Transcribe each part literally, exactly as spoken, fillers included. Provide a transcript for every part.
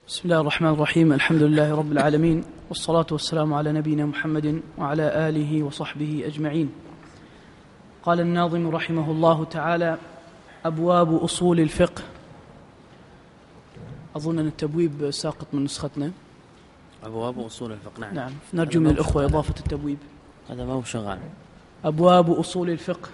بسم الله الرحمن الرحيم. الحمد لله رب العالمين، والصلاة والسلام على نبينا محمد وعلى آله وصحبه أجمعين. قال الناظم رحمه الله تعالى: أبواب أصول الفقه. أظن أن التبويب ساقط من نسختنا. أبواب أصول الفقه. نعم, نعم. نرجو من الأخوة إضافة التبويب. هذا ما هو شغال. أبواب أصول الفقه.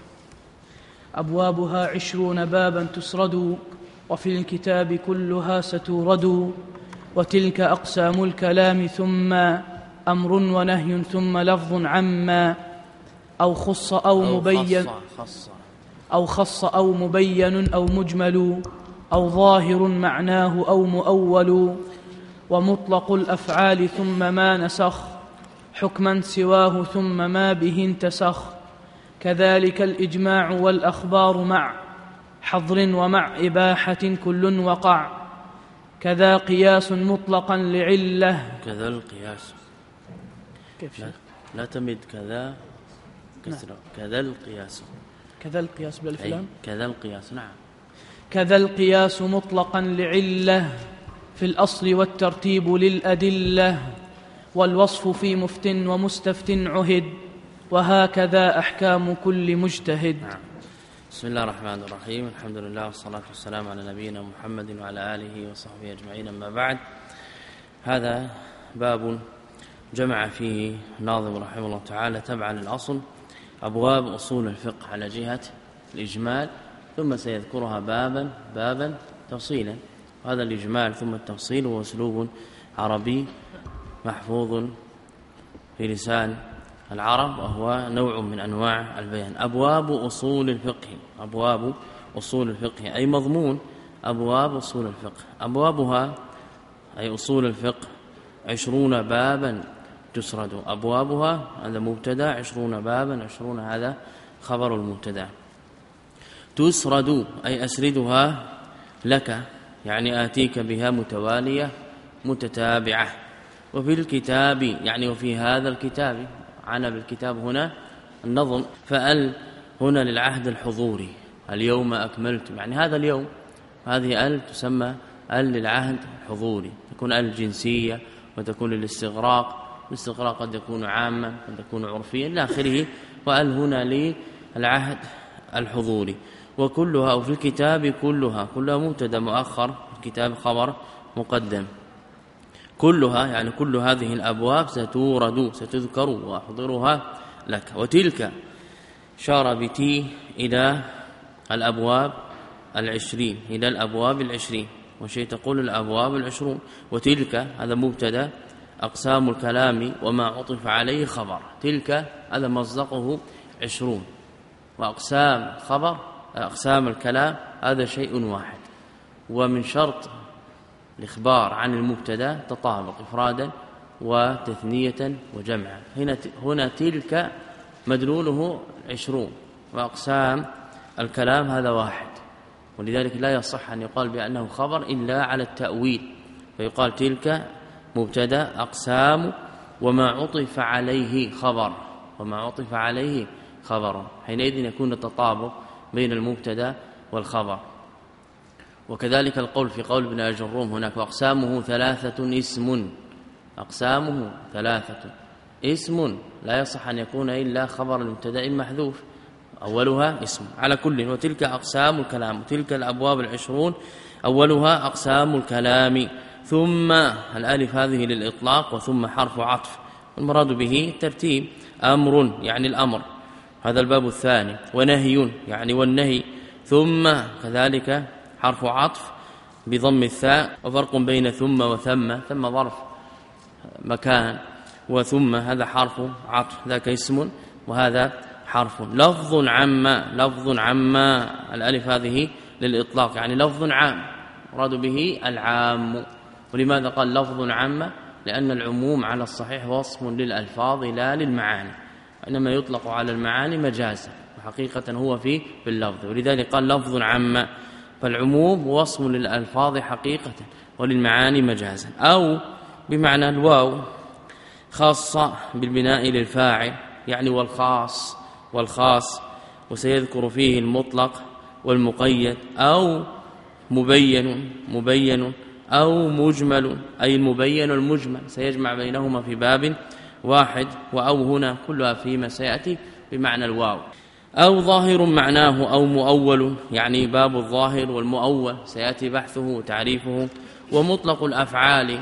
أبوابها عشرون بابا تسرد، وفي الكتاب كلها ستورد. وتلك أقسام الكلام، ثم أمر ونهي، ثم لفظ عما أو خص أو, أو مبين خص أو خص أو مبين أو مجمل، أو ظاهر معناه أو مؤول. ومطلق الأفعال ثم ما نسخ حكما سواه، ثم ما به انتسخ. كذلك الإجماع والأخبار مع حظر ومع إباحة كل وقع. كذا قياس مطلقا لعلة. كذا القياس كيف لا, لا تمد كذا كسر. نعم. كذا القياس كذا القياس بالفلام. كذا القياس. نعم. كذا القياس مطلقا لعلة، في الأصل والترتيب للأدلة. والوصف في مفت ومستفت عهد، وهكذا أحكام كل مجتهد. نعم. بسم الله الرحمن الرحيم. الحمد لله والصلاة والسلام على نبينا محمد وعلى آله وصحبه أجمعين. أما بعد، هذا باب جمع فيه ناظم رحمه الله تعالى تبعا للأصل أبواب أصول الفقه على جهة الإجمال، ثم سيذكرها بابا بابا تفصيلا. وهذا الإجمال ثم التفصيل هو أسلوب عربي محفوظ في لسان العرب، وهو نوع من أنواع البيان. أبواب أصول الفقه. أبواب أصول الفقه أي مضمون أبواب أصول الفقه. أبوابها أي أصول الفقه عشرون بابا تسرد. أبوابها هذا مبتدا، عشرون بابا، عشرون هذا خبر المبتدا. تسرد أي أسردها لك، يعني آتيك بها متوالية متتابعة. وفي الكتاب يعني وفي هذا الكتاب، عنا بالكتاب هنا النظم، فأل هنا للعهد الحضوري. اليوم أكملت، يعني هذا اليوم، هذه أل تسمى أل للعهد الحضوري. تكون أل جنسية، وتكون للاستغراق. الاستغراق قد يكون عاما، قد يكون عرفيا إلى آخره. وأل هنا للعهد الحضوري. وكلها أو في الكتاب كلها، كلها مبتدا مؤخر، الكتاب خبر مقدم. كلها يعني كل هذه الأبواب ستورد، ستذكر وأحضرها لك. وتلك شار بتي إلى الأبواب العشرين، إلى الأبواب العشرين، وشيء تقول الأبواب العشرون. وتلك هذا مبتدا، أقسام الكلام وما عطف عليه خبر. تلك هذا مصدقه عشرون، وأقسام خبر أقسام الكلام هذا شيء واحد. ومن شرط الإخبار عن المبتدا تطابق إفرادا وتثنية وجمعا. هنا هنا تلك مدلوله عشرون، وأقسام الكلام هذا واحد. ولذلك لا يصح أن يقال بأنه خبر إلا على التأويل، فيقال تلك مبتدا، أقسام وما عطف عليه خبر، وما عطف عليه خبر. حينئذ يكون التطابق بين المبتدا والخبر. وكذلك القول في قول ابن الجروم هناك: وأقسامه ثلاثة اسم. أقسامه ثلاثة اسم، لا يصح أن يكون إلا خبر المبتدا المحذوف، أولها اسم. على كل، وتلك أقسام الكلام. وتلك الأبواب العشرون أولها أقسام الكلام. ثم الألف هذه للإطلاق، وثم حرف عطف، المراد به ترتيب. أمر يعني الأمر، هذا الباب الثاني. ونهي يعني والنهي. ثم كذلك حرف عطف بضم الثاء. وفرق بين ثم وثم، ثم ظرف مكان، وثم هذا حرف عطف، ذاك اسم وهذا حرف. لفظ عما، لفظ عما الألف هذه للإطلاق، يعني لفظ عام مراد به العام. ولماذا قال لفظ عما؟ لأن العموم على الصحيح وصف للألفاظ لا للمعاني، إنما يطلق على المعاني مجازا، وحقيقة هو في باللفظ. ولذلك قال لفظ عما، فالعموم وصف للألفاظ حقيقة وللمعاني مجازا. أو بمعنى الواو خاصة بالبناء للفاعل، يعني والخاص والخاص، وسيذكر فيه المطلق والمقيد. أو مبين، مبين أو مجمل أي المبين والمجمل سيجمع بينهما في باب واحد، وأو هنا كلها فيما سيأتي بمعنى الواو. أو ظاهر معناه أو مؤول، يعني باب الظاهر والمؤول سيأتي بحثه وتعريفه. ومطلق الأفعال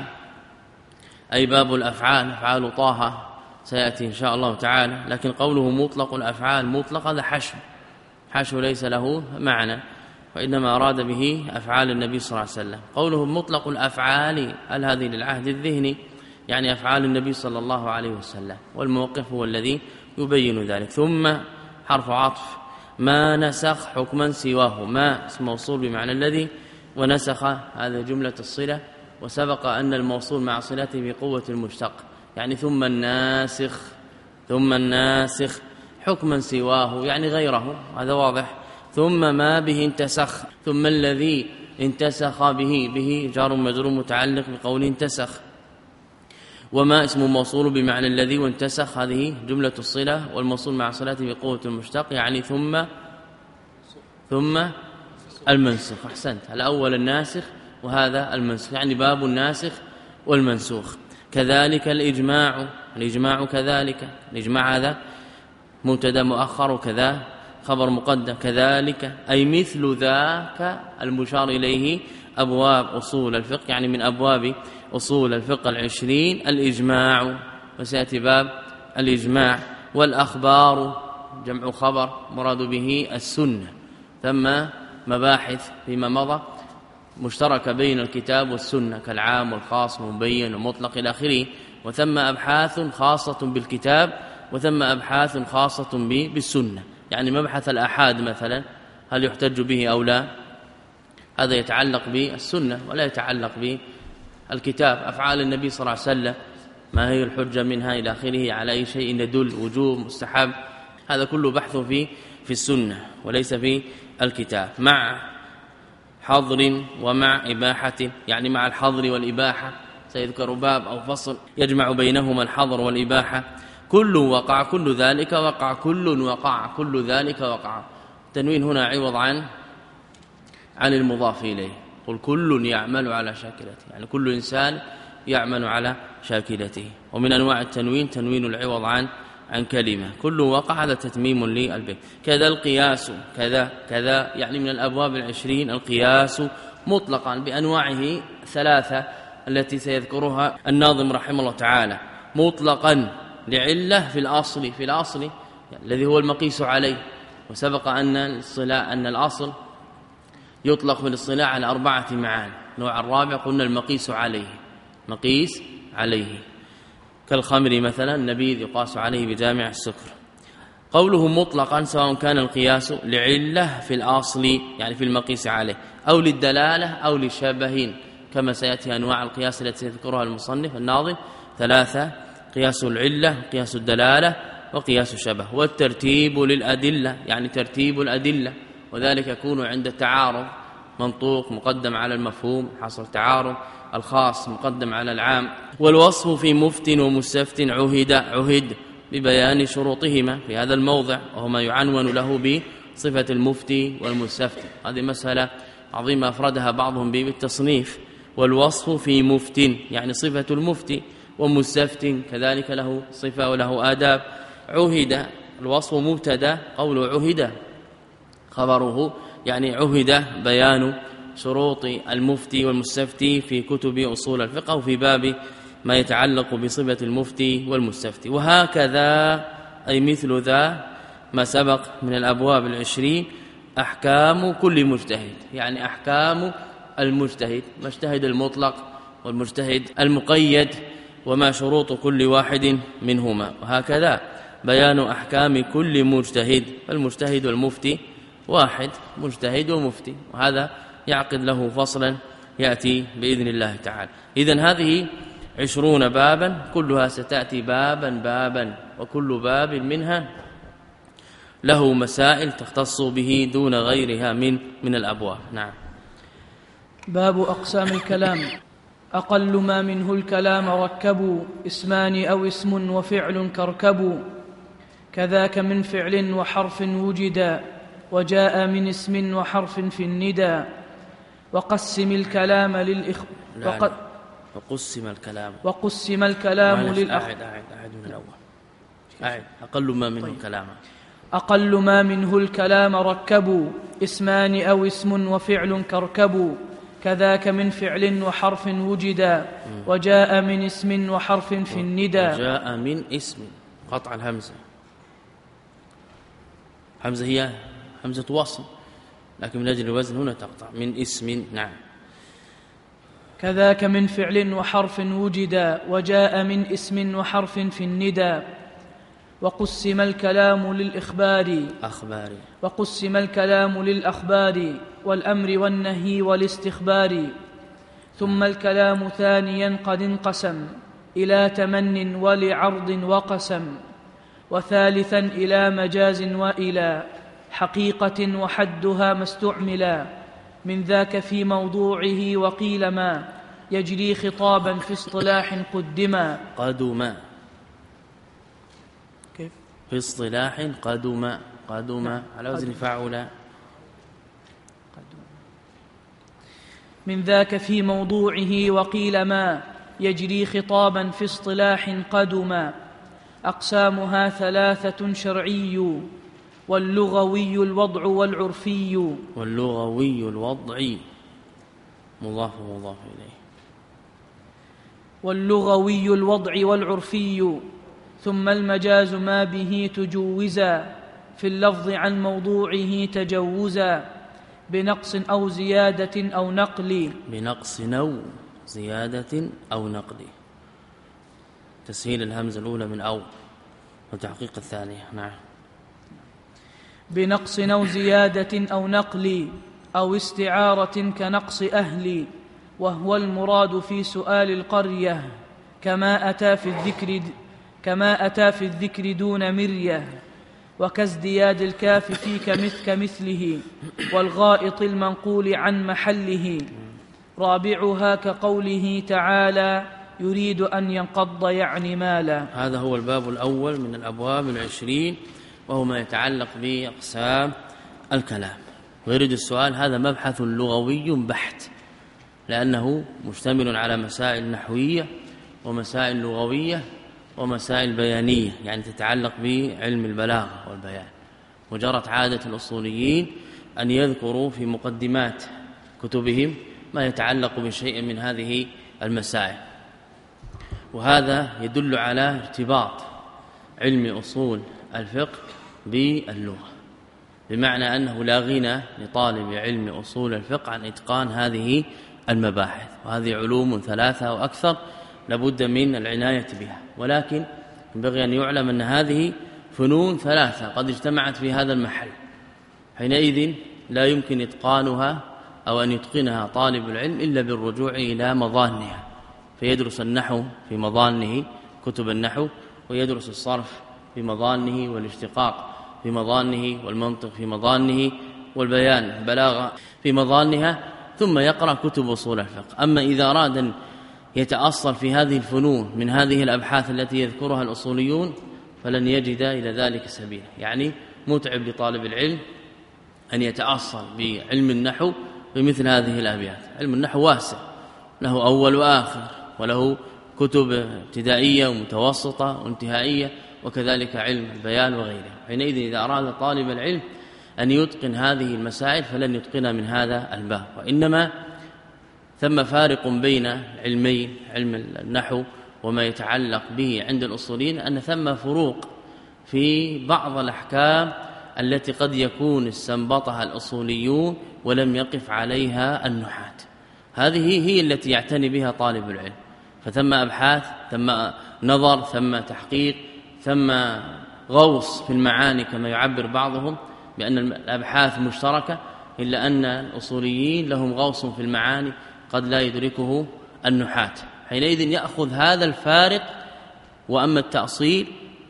أي باب الأفعال، أفعال طه سيأتي إن شاء الله تعالى. لكن قوله مطلق الأفعال مطلق هذا حشو، حشو ليس له معنى، وإنما أراد به أفعال النبي صلى الله عليه وسلم. قوله مطلق الأفعال هل هذه للعهد الذهني، يعني أفعال النبي صلى الله عليه وسلم، والموقف هو الذي يبين ذلك. ثم حرف عطف ما نسخ حكما سواه، ما اسم موصول بمعنى الذي، ونسخ هذا جملة الصلة، وسبق أن الموصول مع صلته بقوة المشتق، يعني ثم الناسخ، ثم الناسخ حكما سواه يعني غيره، هذا واضح. ثم ما به انتسخ، ثم الذي انتسخ به، به جار مجرور متعلق بقول انتسخ. وما اسم موصول بمعنى الذي وانتسخ، هذه جملة الصلة، والموصول مع صلته بقوة المشتق، يعني ثم ثم المنسوخ. احسنت، الأول الناسخ وهذا المنسوخ، يعني باب الناسخ والمنسوخ. كذلك الإجماع، الإجماع كذلك، الإجماع هذا مبتدا مؤخر وكذا خبر مقدم. كذلك أي مثل ذاك المشار إليه أبواب أصول الفقه، يعني من أبواب أصول الفقه العشرين الإجماع، وسيأتي باب الإجماع. والأخبار جمع خبر مراد به السنة، ثم مباحث فيما مضى مشتركة بين الكتاب والسنة كالعام والخاص والمبين ومطلق إلى آخره، وثم أبحاث خاصة بالكتاب، وثم أبحاث خاصة بالسنة، يعني مبحث الآحاد مثلا هل يحتج به أو لا، هذا يتعلق بالسنة ولا يتعلق بالكتاب. أفعال النبي صلى الله عليه وسلم ما هي الحجة منها إلى آخره، على أي شيء يدل، وجوب، مستحب، هذا كله بحث في في السنة وليس في الكتاب. مع حظر ومع إباحة، يعني مع الحظر والإباحة سيذكر باب أو فصل يجمع بينهما الحظر والإباحة. كل وقع كل ذلك وقع، كل وقع كل ذلك وقع. التنوين هنا عوض عن عن المضاف إليه، قل كل يعمل على شاكلته، يعني كل إنسان يعمل على شاكلته. ومن أنواع التنوين تنوين العوض عن عن كلمة. كل وقع هذا تتميم للبيت. كذا القياس، كذا كذا يعني من الأبواب العشرين القياس مطلقا بأنواعه ثلاثة التي سيذكرها الناظم رحمه الله تعالى. مطلقا لعلة في الأصل، في الأصل يعني الذي هو المقيس عليه، وسبق أن الصلاة أن الأصل يطلق في الاصطلاح على أربعة معاني. النوع الرابع قلنا المقيس عليه، مقيس عليه كالخمر مثلا، النبيذ يقاس عليه بجامع السكر. قوله مطلقا سواء كان القياس لعلة في الأصل يعني في المقيس عليه، أو للدلالة أو للشبه، كما سيأتي أنواع القياس التي سيذكرها المصنف الناظم ثلاثة: قياس العلة، قياس الدلالة، وقياس الشبه. والترتيب للأدلة يعني ترتيب الأدلة، وذلك يكون عند التعارض، منطوق مقدم على المفهوم حصل تعارض، الخاص مقدم على العام. والوصف في مفت ومستفت عهد، عهد ببيان شروطهما في هذا الموضع، وهو ما يعنون له بصفة المفتي والمستفتي. هذه مسألة عظيمة أفردها بعضهم بالتصنيف. والوصف في مفت يعني صفة المفتي، ومستفت كذلك له صفة وله آداب. عهد الوصف مبتدا، قول عهد خبره، يعني عهد بيان شروط المفتي والمستفتي في كتب أصول الفقه وفي باب ما يتعلق بصفة المفتي والمستفتي. وهكذا أي مثل ذا ما سبق من الأبواب العشرين أحكام كل مجتهد، يعني أحكام المجتهد، مجتهد المطلق والمجتهد المقيد، وما شروط كل واحد منهما. وهكذا بيان أحكام كل مجتهد، فالمجتهد والمفتي واحد، مجتهد ومفتي، وهذا يعقد له فصلا يأتي بإذن الله تعالى. إذن هذه عشرون بابا، كلها ستأتي بابا بابا، وكل باب منها له مسائل تختص به دون غيرها من من الأبواب. نعم. باب أقسام الكلام. أقل ما منه الكلام ركبوا، اسمان أو اسم وفعل كركبوا، كذاك من فعل وحرف وجدا، وجاء من اسم وحرف في الندى، وقسم الكلام للإخ وقد وقسم الكلام وقسم الكلام للأخ أعد أعد أعد من الأول أعد أقل ما منه طيب. كلاما أقل ما منه الكلام ركبوا اسمان أو اسم وفعل كركبوا كذاك من فعل وحرف وجدا وجاء من اسم وحرف في الندى وجاء من اسم قطع الهمزة همزة هي همزة وصل لكن من أجل الوزن هنا تقطع من اسم نعم كذاك من فعل وحرف وجدا وجاء من اسم وحرف في الندى وقسم الكلام للإخبار أخبار وقسم الكلام للأخبار والأمر والنهي والاستخبار ثم الكلام ثانيا قد انقسم إلى تمن ولعرض وقسم وثالثا إلى مجاز وإلى حقيقة وحدها ما استعملا من ذاك في موضوعه وقيل ما يجري خطابا في اصطلاح قدما قدما كيف في اصطلاح قدما قدما على وزن فعلا من ذاك في موضوعه وقيل ما يجري خطابا في اصطلاح قدما أقسامها ثلاثة شرعي واللغوي الوضع والعرفي واللغوي الوضع مضاف ومضاف إليه واللغوي الوضع والعرفي ثم المجاز ما به تجوزا في اللفظ عن موضوعه تجوزا بنقص أو زيادة أو نقل بنقص أو زيادة أو نقل تسهيل الهمزة الأولى من أو وتحقيق الثانية نعم بنقص أو زيادة أو نقل أو استعارة كنقص أهل وهو المراد في سؤال القرية كما أتى في الذكر كما أتى في الذكر دون مرية وكازدياد الكاف في كمث كمثله والغائط المنقول عن محله رابعها كقوله تعالى يريد أن ينقض يعني مالا. هذا هو الباب الأول من الأبواب العشرين وهو ما يتعلق بأقسام الكلام. ويريد السؤال هذا مبحث لغوي بحت لأنه مشتمل على مسائل نحوية ومسائل لغوية ومسائل بيانية يعني تتعلق بعلم البلاغة والبيان. وجرت عادة الأصوليين أن يذكروا في مقدمات كتبهم ما يتعلق بشيء من هذه المسائل، وهذا يدل على ارتباط علم أصول الفقه باللغة، بمعنى أنه لا غنى لطالب علم أصول الفقه عن إتقان هذه المباحث، وهذه علوم ثلاثة أو أكثر لابد من العناية بها. ولكن ينبغي أن يعلم أن هذه فنون ثلاثة قد اجتمعت في هذا المحل، حينئذ لا يمكن إتقانها أو أن يتقنها طالب العلم إلا بالرجوع إلى مظانها، فيدرس النحو في مظانه كتب النحو، ويدرس الصرف في مظانه، والاشتقاق في مظانه، والمنطق في مظانه، والبيان البلاغة في مظانها، ثم يقرأ كتب أصول الفقه. أما إذا أراد أن يتأصل في هذه الفنون من هذه الأبحاث التي يذكرها الأصوليون فلن يجد إلى ذلك سبيلا. يعني متعب لطالب العلم أن يتأصل بعلم النحو بمثل هذه الأبيات. علم النحو واسع، له أول وآخر، وله كتب ابتدائية ومتوسطة وانتهائية، وكذلك علم البيان وغيره. حينئذ إذا أراد طالب العلم أن يتقن هذه المسائل فلن يتقنها من هذا الباب. وإنما ثم فارق بين علمين، علم النحو وما يتعلق به عند الأصوليين، أن ثم فروق في بعض الأحكام التي قد يكون استنبطها الأصوليون ولم يقف عليها النحاة. هذه هي التي يعتني بها طالب العلم، فثم أبحاث، ثم نظر، ثم تحقيق، ثم غوص في المعاني كما يعبر بعضهم بأن الأبحاث مشتركة، إلا أن الأصوليين لهم غوص في المعاني قد لا يدركه النحاة. حينئذ يأخذ هذا الفارق، وأما التأصيل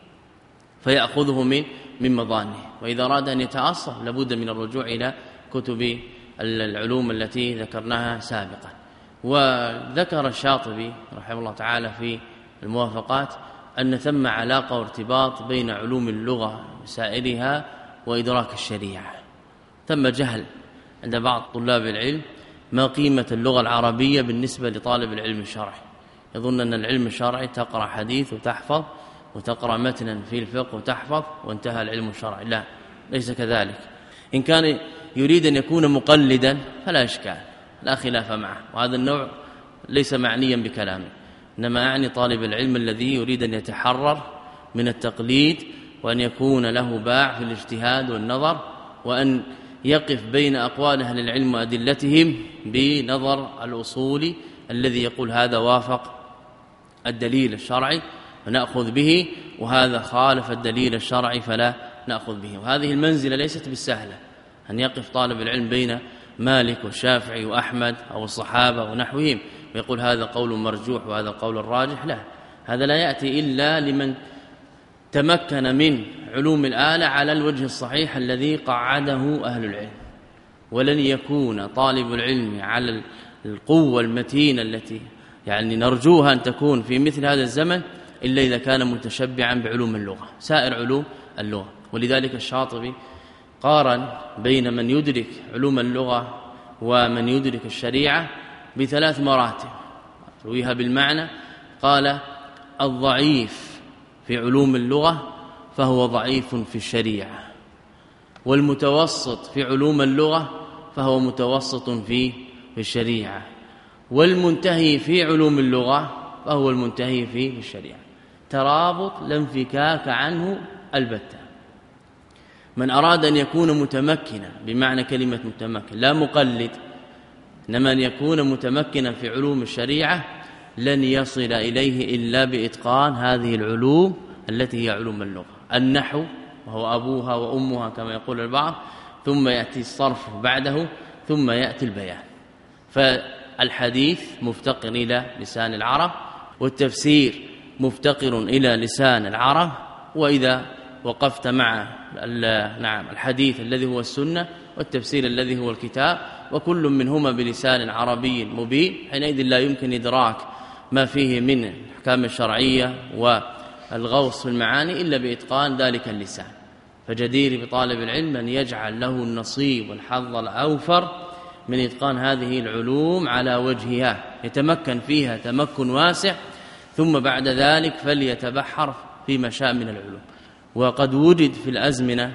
فيأخذه من من مظانه. وإذا أراد أن يتأصل لابد من الرجوع إلى كتب العلوم التي ذكرناها سابقا. وذكر الشاطبي رحمه الله تعالى في الموافقات أن ثم علاقة وارتباط بين علوم اللغة وسائرها وإدراك الشريعة. ثم جهل عند بعض طلاب العلم ما قيمة اللغة العربية بالنسبة لطالب العلم الشرعي. يظن أن العلم الشرعي تقرأ حديث وتحفظ وتقرأ متنا في الفقه وتحفظ وانتهى العلم الشرعي. لا، ليس كذلك. إن كان يريد أن يكون مقلدا فلا إشكال، لا خلاف معه، وهذا النوع ليس معنيا بكلامه، إنما أعني طالب العلم الذي يريد أن يتحرر من التقليد وأن يكون له باع في الاجتهاد والنظر، وأن يقف بين أقوال أهل العلم وأدلتهم بنظر الأصولي الذي يقول هذا وافق الدليل الشرعي فنأخذ به، وهذا خالف الدليل الشرعي فلا نأخذ به. وهذه المنزلة ليست بالسهلة، أن يقف طالب العلم بين مالك والشافعي وأحمد أو الصحابة ونحوهم ويقول هذا قول مرجوح وهذا قول الراجح. لا، هذا لا يأتي إلا لمن تمكن من علوم الآلة على الوجه الصحيح الذي قعده أهل العلم. ولن يكون طالب العلم على القوة المتينة التي يعني نرجوها أن تكون في مثل هذا الزمن إلا إذا كان متشبعا بعلوم اللغة، سائر علوم اللغة. ولذلك الشاطبي قارن بين من يدرك علوم اللغة ومن يدرك الشريعة بثلاث مراتب رويها بالمعنى. قال الضعيف في علوم اللغة فهو ضعيف في الشريعة، والمتوسط في علوم اللغة فهو متوسط في الشريعة، والمنتهي في علوم اللغة فهو المنتهي في الشريعة. ترابط لا انفكاك عنه البتة. من أراد أن يكون متمكنا بمعنى كلمة متمكن لا مقلد، إنما أن يكون متمكنا في علوم الشريعة لن يصل إليه إلا بإتقان هذه العلوم التي هي علوم اللغة. النحو وهو أبوها وأمها كما يقول البعض، ثم يأتي الصرف بعده، ثم يأتي البيان. فالحديث مفتقر إلى لسان العرب، والتفسير مفتقر إلى لسان العرب. وإذا وقفت مع نعم الحديث الذي هو السنة والتفسير الذي هو الكتاب، وكل منهما بلسان عربي مبين، حينئذ لا يمكن إدراك ما فيه من الأحكام الشرعية والغوص في المعاني إلا بإتقان ذلك اللسان. فجدير بطالب العلم أن يجعل له النصيب والحظ الأوفر من إتقان هذه العلوم على وجهها، يتمكن فيها تمكن واسع، ثم بعد ذلك فليتبحر فيما شاء من العلوم. وقد وجد في الأزمنة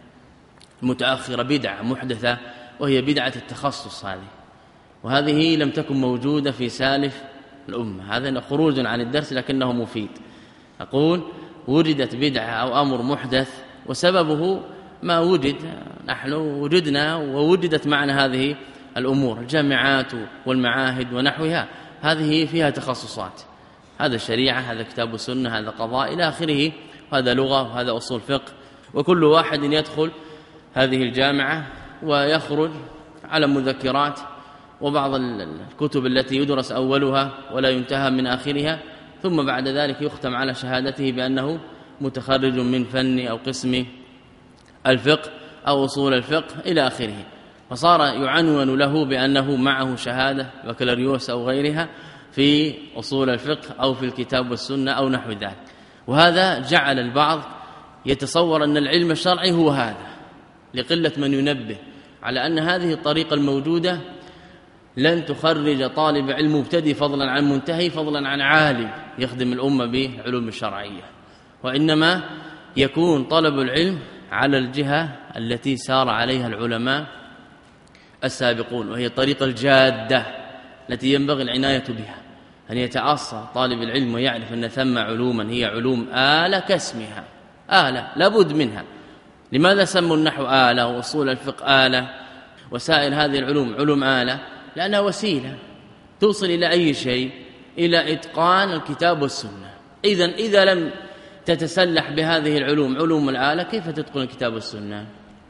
المتأخرة بدعة محدثة وهي بدعة التخصص هذه، وهذه لم تكن موجودة في سالف الأمة. هذا خروج عن الدرس لكنه مفيد. أقول وجدت بدعة أو أمر محدث وسببه ما وجد، نحن وجدنا ووجدت معنا هذه الأمور، الجامعات والمعاهد ونحوها، هذه فيها تخصصات، هذا الشريعة، هذا كتاب السنة، هذا قضاء إلى آخره، هذا لغة وهذا أصول فقه. وكل واحد يدخل هذه الجامعة ويخرج على مذكرات وبعض الكتب التي يدرس أولها ولا ينتهى من آخرها، ثم بعد ذلك يختم على شهادته بأنه متخرج من فن أو قسم الفقه أو أصول الفقه إلى آخره، فصار يعنون له بأنه معه شهادة بكالوريوس أو غيرها في أصول الفقه أو في الكتاب والسنة أو نحو ذلك. وهذا جعل البعض يتصور أن العلم الشرعي هو هذا، لقلة من ينبه على أن هذه الطريقة الموجودة لن تخرج طالب علم مبتدئ فضلا عن منتهي فضلا عن عالم يخدم الأمة بالعلوم الشرعية، وإنما يكون طلب العلم على الجهة التي سار عليها العلماء السابقون، وهي الطريقة الجادة التي ينبغي العناية بها، أن يتعصى طالب العلم ويعرف أن ثم علوما هي علوم آلة كاسمها، آلة لابد منها. لماذا سموا النحو آلة وأصول الفقه آلة وسائر هذه العلوم علوم آلة؟ لأنها وسيلة توصل إلى أي شيء، إلى إتقان الكتاب والسنة. إذن إذا لم تتسلح بهذه العلوم علوم الآلة كيف تتقن الكتاب والسنة؟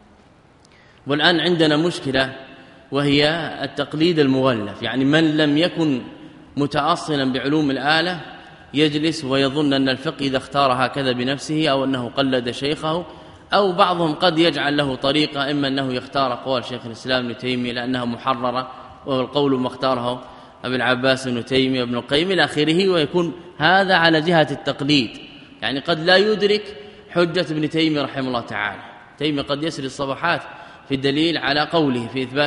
والآن عندنا مشكلة وهي التقليد المغلف، يعني من لم يكن متأصلا بعلوم الآلة يجلس ويظن أن الفقه إذا اختار هكذا بنفسه أو أنه قلد شيخه، أو بعضهم قد يجعل له طريقة، إما أنه يختار قول شيخ الإسلام ابن تيمية لأنها محررة والقول ما اختاره أبي العباس ابن تيمية وابن القيم إلى آخره، ويكون هذا على جهة التقليد. يعني قد لا يدرك حجة ابن تيمية رحمه الله تعالى، تيمية قد يسري الصفحات في الدليل على قوله في إثبات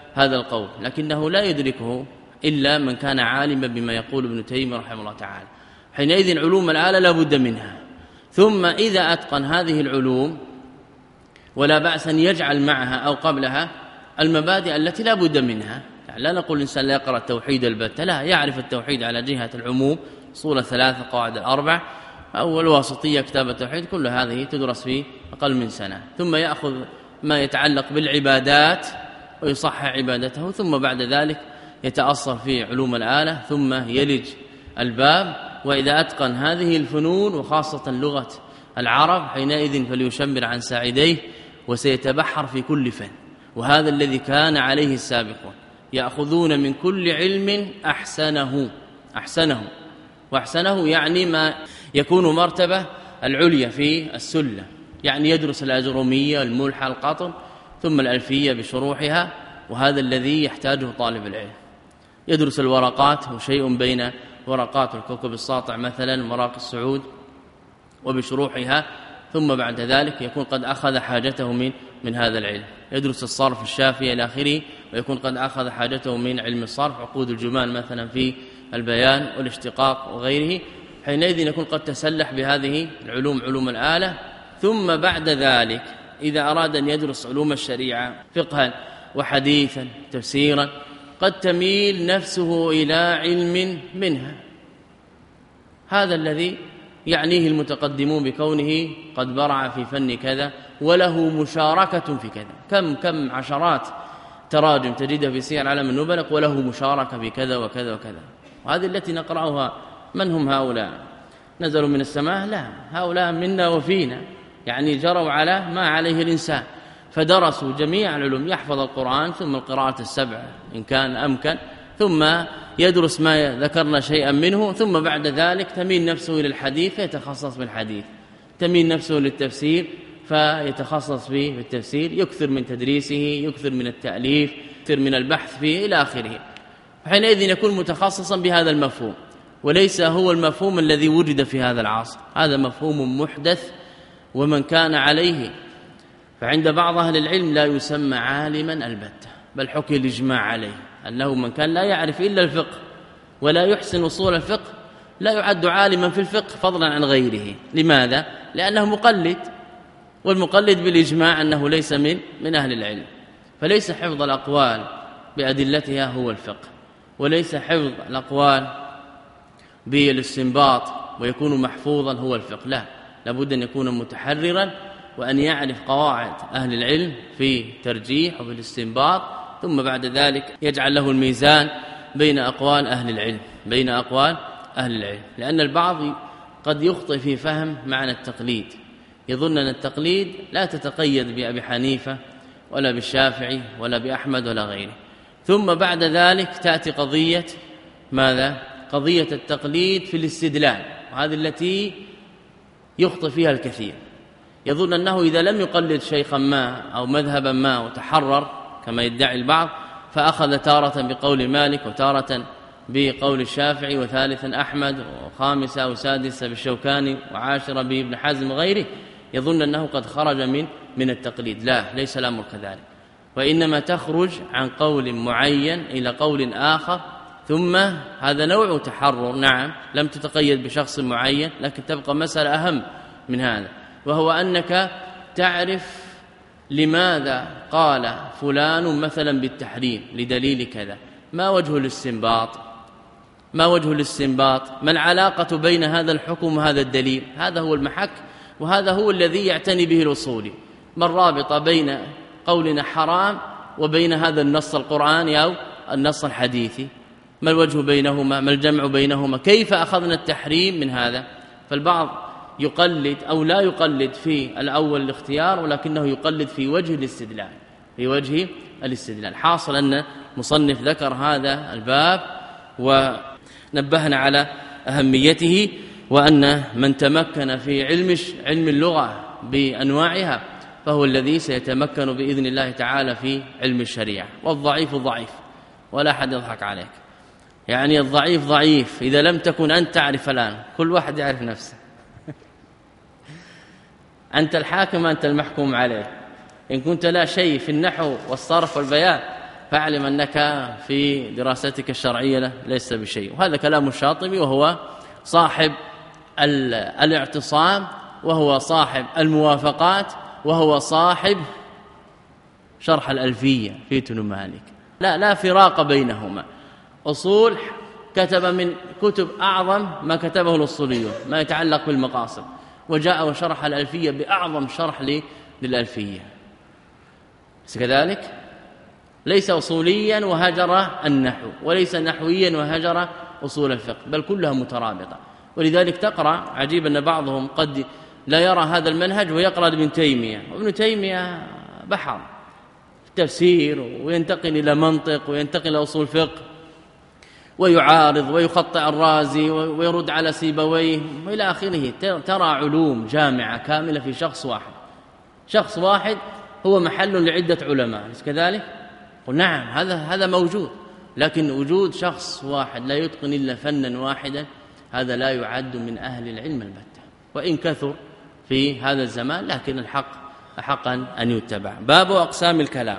هذا القول، لكنه لا يدركه إلا من كان عالما بما يقول ابن تيمية رحمه الله تعالى. حينئذ علوم الآلة لا بد منها. ثم إذا أتقن هذه العلوم ولا بأس أن يجعل معها أو قبلها المبادئ التي لا بد منها. يعني لا نقول الإنسان لا يقرأ التوحيد البتة، لا، يعرف التوحيد على جهة العموم، أصول الثلاثة، قواعد الأربع، أو الواسطية، كتاب التوحيد، كل هذه تدرس في أقل من سنة. ثم يأخذ ما يتعلق بالعبادات ويصحح عبادته، ثم بعد ذلك يتأصل في علوم الآلة، ثم يلج الباب. وإذا أتقن هذه الفنون وخاصة لغة العرب حينئذ فليشمر عن ساعديه وسيتبحر في كل فن. وهذا الذي كان عليه السابقون، يأخذون من كل علم أحسنه أحسنه وأحسنه يعني ما يكون مرتبة العليا في السلة، يعني يدرس الأجرومية، الملحة، القطن، ثم الألفية بشروحها، وهذا الذي يحتاجه طالب العلم. يدرس الورقات وشيء بين ورقات الكوكب الساطع مثلا، مراقي السعود، وبشروحها، ثم بعد ذلك يكون قد أخذ حاجته من من هذا العلم. يدرس الصرف الشافية إلى آخره، ويكون قد أخذ حاجته من علم الصرف، عقود الجمال مثلا في البيان والاشتقاق وغيره. حينئذ يكون قد تسلح بهذه العلوم، علوم الآلة. ثم بعد ذلك إذا أراد أن يدرس علوم الشريعة فقها وحديثا تفسيرا، قد تميل نفسه إلى علم منها. هذا الذي يعنيه المتقدمون بكونه قد برع في فن كذا وله مشاركة في كذا. كم كم عشرات تراجم تجدها في سير علم النبلة وله مشاركة في كذا وكذا وكذا. وهذه التي نقرأها. من هم هؤلاء؟ نزلوا من السماء؟ لا، هؤلاء منا وفينا، يعني جروا على ما عليه الإنسان، فدرسوا جميع العلوم، يحفظ القرآن ثم القراءة السبع إن كان أمكن، ثم يدرس ما ذكرنا شيئا منه، ثم بعد ذلك تميل نفسه إلى الحديث فيتخصص بالحديث، تميل نفسه للتفسير فيتخصص فيه بالتفسير، يكثر من تدريسه، يكثر من التأليف، يكثر من البحث فيه إلى آخره. حينئذ يكون متخصصا بهذا المفهوم، وليس هو المفهوم الذي وجد في هذا العصر. هذا مفهوم محدث، ومن كان عليه فعند بعض أهل العلم لا يسمى عالما البتة، بل حكي الإجماع عليه أنه من كان لا يعرف إلا الفقه ولا يحسن أصول الفقه لا يعد عالما في الفقه فضلا عن غيره. لماذا؟ لأنه مقلد، والمقلد بالإجماع أنه ليس من من أهل العلم. فليس حفظ الأقوال بأدلتها هو الفقه، وليس حفظ الأقوال بالاستنباط ويكون محفوظا هو الفقه. لا، لابد أن يكون متحررا، وأن يعرف قواعد أهل العلم في ترجيح وفي الاستنباط، ثم بعد ذلك يجعل له الميزان بين أقوال أهل العلم بين أقوال أهل العلم. لأن البعض قد يخطئ في فهم معنى التقليد، يظن أن التقليد لا تتقيد بأبي حنيفة ولا بالشافعي ولا بأحمد ولا غيره. ثم بعد ذلك تأتي قضية ماذا؟ قضية التقليد في الاستدلال، وهذه التي يخطئ فيها الكثير. يظن أنه إذا لم يقلد شيخا ما أو مذهبا ما وتحرر كما يدعي البعض، فأخذ تارة بقول مالك وتارة بقول الشافعي وثالثا أحمد وخامسة وسادسة بالشوكاني وعاشرة بابن حزم وغيره، يظن أنه قد خرج من من التقليد. لا، ليس الأمر كذلك، وإنما تخرج عن قول معين إلى قول آخر، ثم هذا نوع تحرر. نعم، لم تتقيد بشخص معين، لكن تبقى مسألة أهم من هذا، وهو أنك تعرف لماذا قال فلان مثلا بالتحريم لدليل كذا، ما وجه الاستنباط ما وجه الاستنباط ما العلاقة بين هذا الحكم وهذا الدليل. هذا هو المحك، وهذا هو الذي يعتني به الأصولي. ما الرابطة بين قولنا حرام وبين هذا النص القرآني أو النص الحديثي؟ ما الوجه بينهما؟ ما الجمع بينهما؟ كيف أخذنا التحريم من هذا؟ فالبعض يقلد أو لا يقلد في الأول الاختيار، ولكنه يقلد في وجه الاستدلال في وجه الاستدلال. حاصل أن مصنف ذكر هذا الباب ونبهنا على أهميته، وأن من تمكن في علم علم اللغة بأنواعها فهو الذي سيتمكن بإذن الله تعالى في علم الشريعة. والضعيف ضعيف، ولا أحد يضحك عليك، يعني الضعيف ضعيف إذا لم تكن أنت تعرف الآن، كل واحد يعرف نفسه. أنت الحاكم، أنت المحكوم عليه. إن كنت لا شيء في النحو والصرف والبيان فاعلم أنك في دراستك الشرعية ليس بشيء. وهذا كلام الشاطبي وهو صاحب الاعتصام وهو صاحب الموافقات وهو صاحب شرح الألفية في تن مالك. لا لا فراق بينهما. أصول كتب من كتب أعظم ما كتبه الأصوليون ما يتعلق بالمقاصد، وجاء وشرح الألفية بأعظم شرح للألفية. كذلك ليس أصوليا وهجر النحو، وليس نحويا وهجر أصول الفقه، بل كلها مترابطة. ولذلك تقرأ عجيب أن بعضهم قد لا يرى هذا المنهج ويقرأ ابن تيمية، وابن تيمية بحر في التفسير وينتقل إلى منطق وينتقل إلى أصول فقه ويعارض ويخطئ الرازي ويرد على سيبويه وإلى آخره. ترى علوم جامعة كاملة في شخص واحد، شخص واحد هو محل لعدة علماء. كذلك قل نعم هذا هذا موجود، لكن وجود شخص واحد لا يتقن إلا فنا واحدا هذا لا يعد من أهل العلم البتة، وإن كثر في هذا الزمان، لكن الحق حقا أن يتبع. باب أقسام الكلام.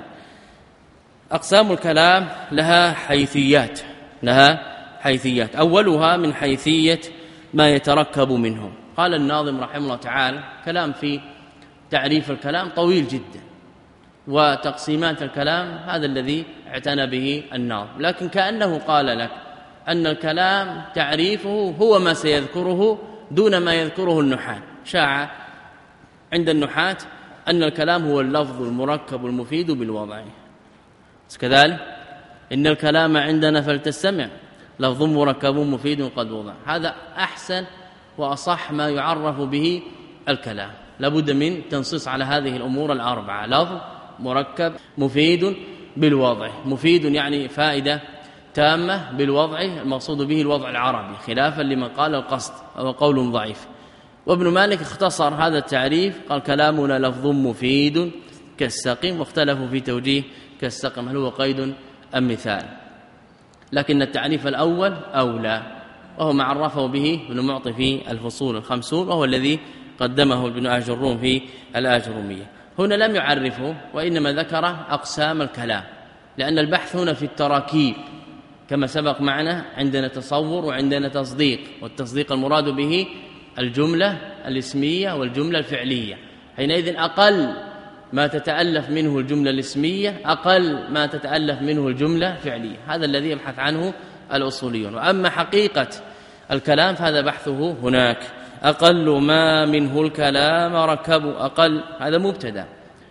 أقسام الكلام لها حيثيات لها حيثيات أولها من حيثية ما يتركب منه. قال الناظم رحمه الله تعالى: كلام في تعريف الكلام طويل جدا، وتقسيمات الكلام هذا الذي اعتنى به الناظم، لكن كأنه قال لك أن الكلام تعريفه هو ما سيذكره دون ما يذكره النحاة. شاع عند النحاة أن الكلام هو اللفظ المركب المفيد بالوضع، كذلك إن الكلام عندنا فلتستمع لفظ مركب مفيد قد وضع. هذا أحسن وأصح ما يعرف به الكلام. لابد من تنصيص على هذه الأمور الأربعة: لفظ مركب مفيد بالوضع. مفيد يعني فائدة تامة، بالوضع المقصود به الوضع العربي، خلافا لمن قال القصد أو قول ضعيف. وابن مالك اختصر هذا التعريف، قال: كلامنا لفظ مفيد كالسقم. واختلفوا في توجيه كالسقم هل هو قيد أم مثال، لكن التعريف الأول أولى، وهو ما عرفه به ابن معطي في الفصول الخمسون، وهو الذي قدمه ابن آجروم في الآجرومية. هنا لم يعرفه، وإنما ذكر أقسام الكلام، لأن البحث هنا في التراكيب كما سبق معنا. عندنا تصور وعندنا تصديق، والتصديق المراد به الجملة الاسمية والجملة الفعلية. حينئذ أقل ما تتألف منه الجملة الاسمية أقل ما تتألف منه الجملة الفعلية. هذا الذي يبحث عنه الأصوليون. وأما حقيقة الكلام فهذا بحثه هناك. أقل ما منه الكلام ركب. أقل هذا مبتدا،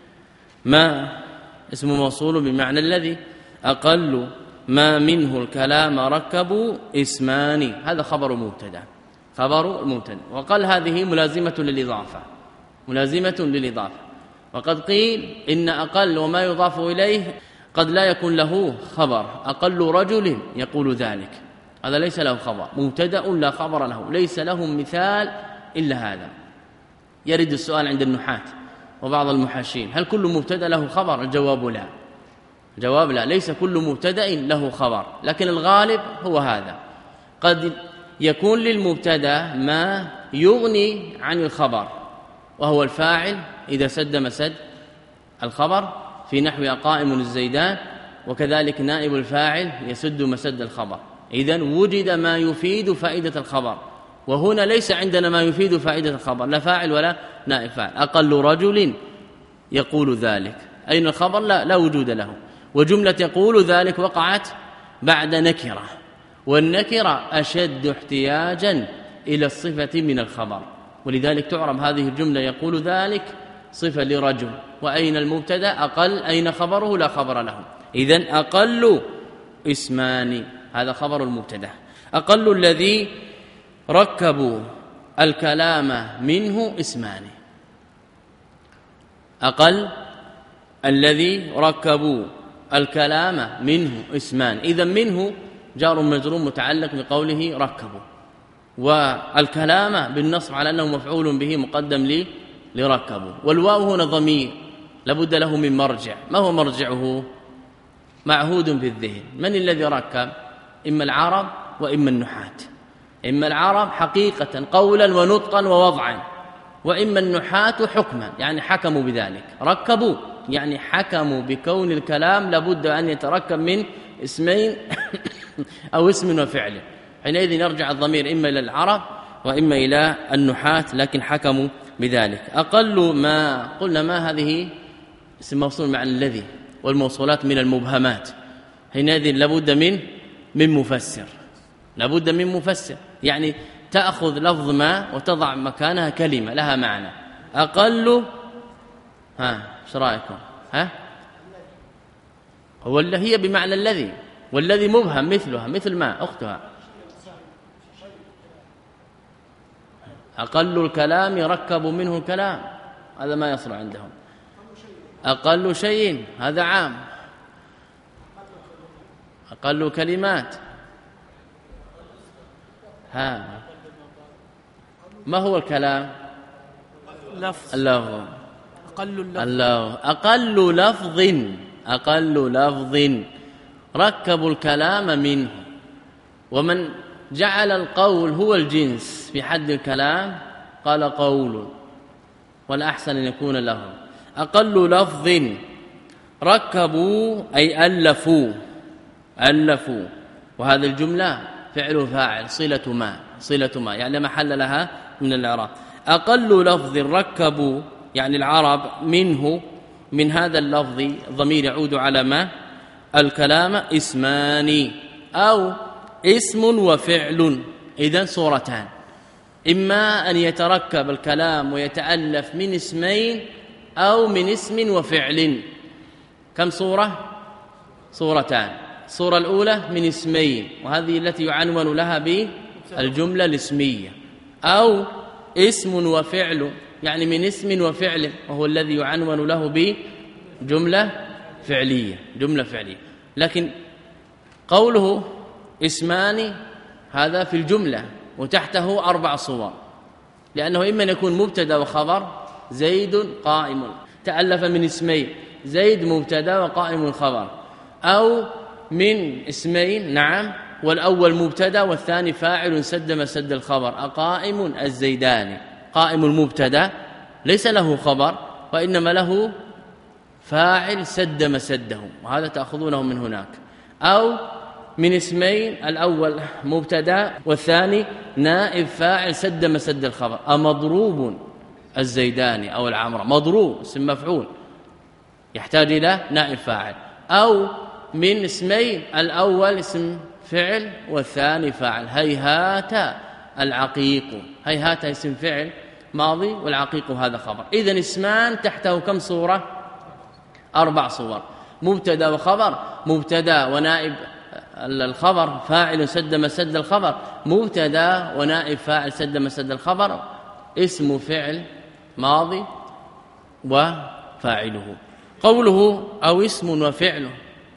ما اسم موصول بمعنى الذي. أقل ما منه الكلام ركب اسمان، هذا خبر مبتدا، خبر مبتدا. وقال هذه ملازمة للإضافة، ملازمة للإضافة. وقد قيل إن أقل وما يضاف إليه قد لا يكون له خبر. أقل رجل يقول ذلك، هذا ليس له خبر، مبتدأ لا خبر له، ليس له مثال إلا هذا. يرد السؤال عند النحاة وبعض المحاشين: هل كل مبتدأ له خبر؟ الجواب لا، الجواب لا، ليس كل مبتدأ له خبر، لكن الغالب هو هذا. قد يكون للمبتدأ ما يغني عن الخبر، وهو الفاعل إذا سد مسد الخبر، في نحو قائم الزيدان، وكذلك نائب الفاعل يسد مسد الخبر. إذن وجد ما يفيد فائدة الخبر، وهنا ليس عندنا ما يفيد فائدة الخبر، لا فاعل ولا نائب فاعل. أقل رجل يقول ذلك، أين الخبر؟ لا, لا وجود له. وجملة يقول ذلك وقعت بعد نكرة، والنكرة أشد احتياجا إلى الصفة من الخبر، ولذلك تعرب هذه الجملة يقول ذلك صفة لرجل. وأين المبتدا؟ أقل، أين خبره؟ لا خبر له. إذن أقل اسمان، هذا خبر المبتدا. أقل الذي ركبوا الكلام منه اسمان، أقل الذي ركبوا الكلام منه اسمان. إذن منه جار مجرور متعلق بقوله ركبوا، والكلام بالنصب على أنه مفعول به مقدم لي لركبوا. والواو هنا ضمير لابد له من مرجع. ما هو مرجعه؟ معهود بالذهن. من الذي ركب؟ إما العرب وإما النحاة. إما العرب حقيقة قولا ونطقا ووضعا، وإما النحاة حكما، يعني حكموا بذلك، ركبوا يعني حكموا بكون الكلام لابد أن يتركب من اسمين أو اسم وفعل، حينئذ يرجع الضمير إما إلى العرب وإما إلى النحاة، لكن حكموا بذلك. أقل ما قلنا ما هذه اسم موصول مع الذي، والموصولات من المبهمات، حينئذ لابد من من مفسر، لابد من مفسر، يعني تأخذ لفظ ما وتضع مكانها كلمة لها معنى. أقل ها ايش رايكم؟ ها هو اللي هي بمعنى الذي، والذي مبهم مثلها مثل ما أختها. أقل الكلام يركب منه الكلام، هذا ما يصل عندهم. أقل شيء هذا عام. أقل كلمات ها ما هو الكلام؟ لفظ. اللفظ. أقل اللفظ. الله أقل لفظ، أقل لفظ ركبوا الكلام منه. ومن جعل القول هو الجنس في حد الكلام قال قول، والأحسن أن يكون له. أقل لفظ ركبوا أي ألفوا، ألفوا، وهذه الجملة فعل فاعل صلة ما، صلة ما يعني لا محل لها من الإعراب. أقل لفظ ركبوا يعني العرب منه، من هذا اللفظ ضمير يعود على ما الكلام اسمان أو اسم وفعل، إذن صورتان، إما أن يتركب الكلام ويتألف من اسمين أو من اسم وفعل. كم صورة؟ صورتان. الصورة الأولى من اسمين، وهذه التي يعنون لها بالجملة الاسمية، أو اسم وفعل يعني من اسم وفعل، وهو الذي يعنون له بجملة فعلية، جملة فعلية. لكن قوله اسمان هذا في الجملة وتحته أربع صور، لأنه إما أن يكون مبتدا وخبر، زيد قائم تألف من اسمين، زيد مبتدا وقائم خبر، أو من اسمين نعم والأول مبتدا والثاني فاعل سد مسد الخبر، أقائم الزيدان، قائم المبتدا ليس له خبر وإنما له فاعل سد مسده، وهذا تأخذونه من هناك. أو من اسمين الأول مبتدا والثاني نائب فاعل سد مسد الخبر، أمضروب الزيداني أو العمرة، مضروب اسم مفعول يحتاج إلى نائب فاعل. أو من اسمين الأول اسم فعل والثاني فاعل، هيهات العقيق، هيهات اسم فعل ماضي والعقيق هذا خبر. إذن اسمان تحته كم صورة؟ أربع صور. مبتدا وخبر، مبتدا ونائب الخبر فاعل سد مسد الخبر، مبتدا ونائب فاعل سد مسد الخبر، اسم فعل ماضي وفاعله. قوله أو اسم وفعله،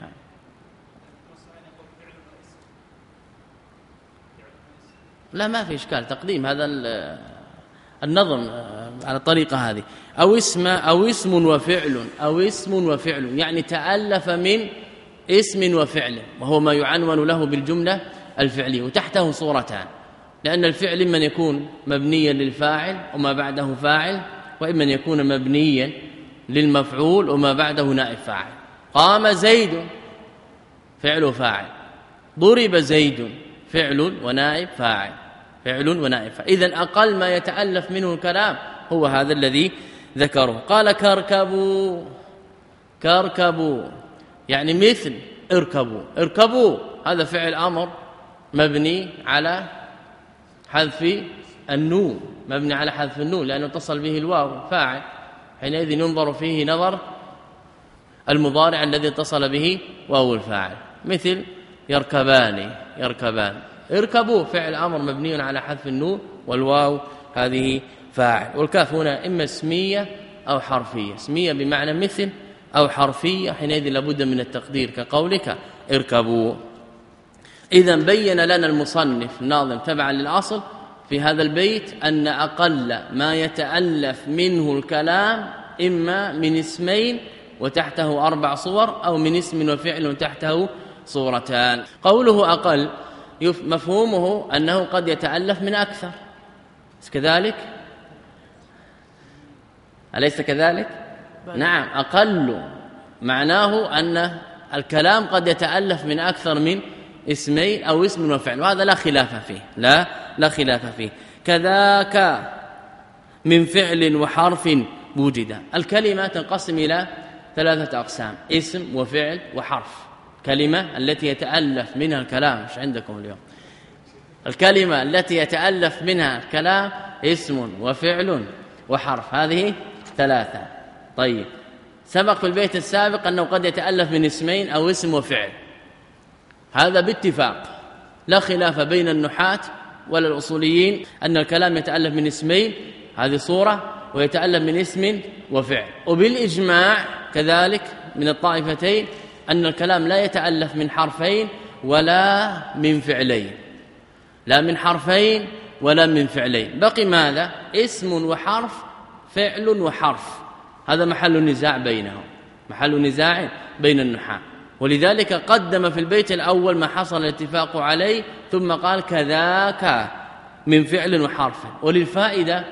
لا ما في إشكال تقديم هذا النظم على الطريقة هذه. أو اسم أو اسم وفعل، أو اسم وفعل يعني تألف من اسم وفعل، وهو ما يعنون له بالجملة الفعلية، وتحته صورتان، لأن الفعل إما أن يكون مبنيا للفاعل وما بعده فاعل، وإما أن يكون مبنيا للمفعول وما بعده نائب فاعل. قام زيد فعل وفاعل، ضرب زيد فعل ونائب فاعل، فعل ونائب فاعل. إذن أقل ما يتألف منه الكلام هو هذا الذي ذكره. قال كركبوا، كركبوا يعني مثل اركبوا، اركبوا هذا فعل أمر مبني على حذف النون، مبني على حذف النون لأنه اتصل به الواو فاعل، حينئذ ينظر فيه نظر المضارع الذي اتصل به واو الفاعل، مثل يركبان، يركبان، اركبوا فعل أمر مبني على حذف النون والواو هذه فاعل. والكاف هنا إما اسمية أو حرفية، اسمية بمعنى مثل أو حرفية، حينئذ لابد من التقدير كقولك اركبوا. إذن بين لنا المصنف الناظم تبعا للأصل في هذا البيت أن أقل ما يتألف منه الكلام إما من اسمين وتحته أربع صور، أو من اسم وفعل وتحته صورتان. قوله أقل مفهومه أنه قد يتألف من أكثر، كذلك أليس كذلك؟ نعم أقل معناه أن الكلام قد يتألف من أكثر من اسمين أو اسم وفعل، وهذا لا خلاف فيه، لا لا خلاف فيه. كذاك من فعل وحرف وجد. الكلمة تنقسم إلى ثلاثة أقسام: اسم وفعل وحرف. كلمة التي يتألف منها الكلام، مش عندكم اليوم، الكلمة التي يتألف منها الكلام اسم وفعل وحرف، هذه ثلاثة. طيب، سبق في البيت السابق أنه قد يتألف من اسمين أو اسم وفعل، هذا باتفاق لا خلاف بين النحاة ولا الأصوليين أن الكلام يتألف من اسمين، هذه صورة، ويتألف من اسم وفعل. وبالإجماع كذلك من الطائفتين أن الكلام لا يتألف من حرفين ولا من فعلين، لا من حرفين ولا من فعلين. بقي ماذا؟ اسم وحرف، فعل وحرف، هذا محل النزاع بينهم، محل نزاع بين النحاة. ولذلك قدم في البيت الأول ما حصل الاتفاق عليه، ثم قال كذاك من فعل وحرف. وللفائدة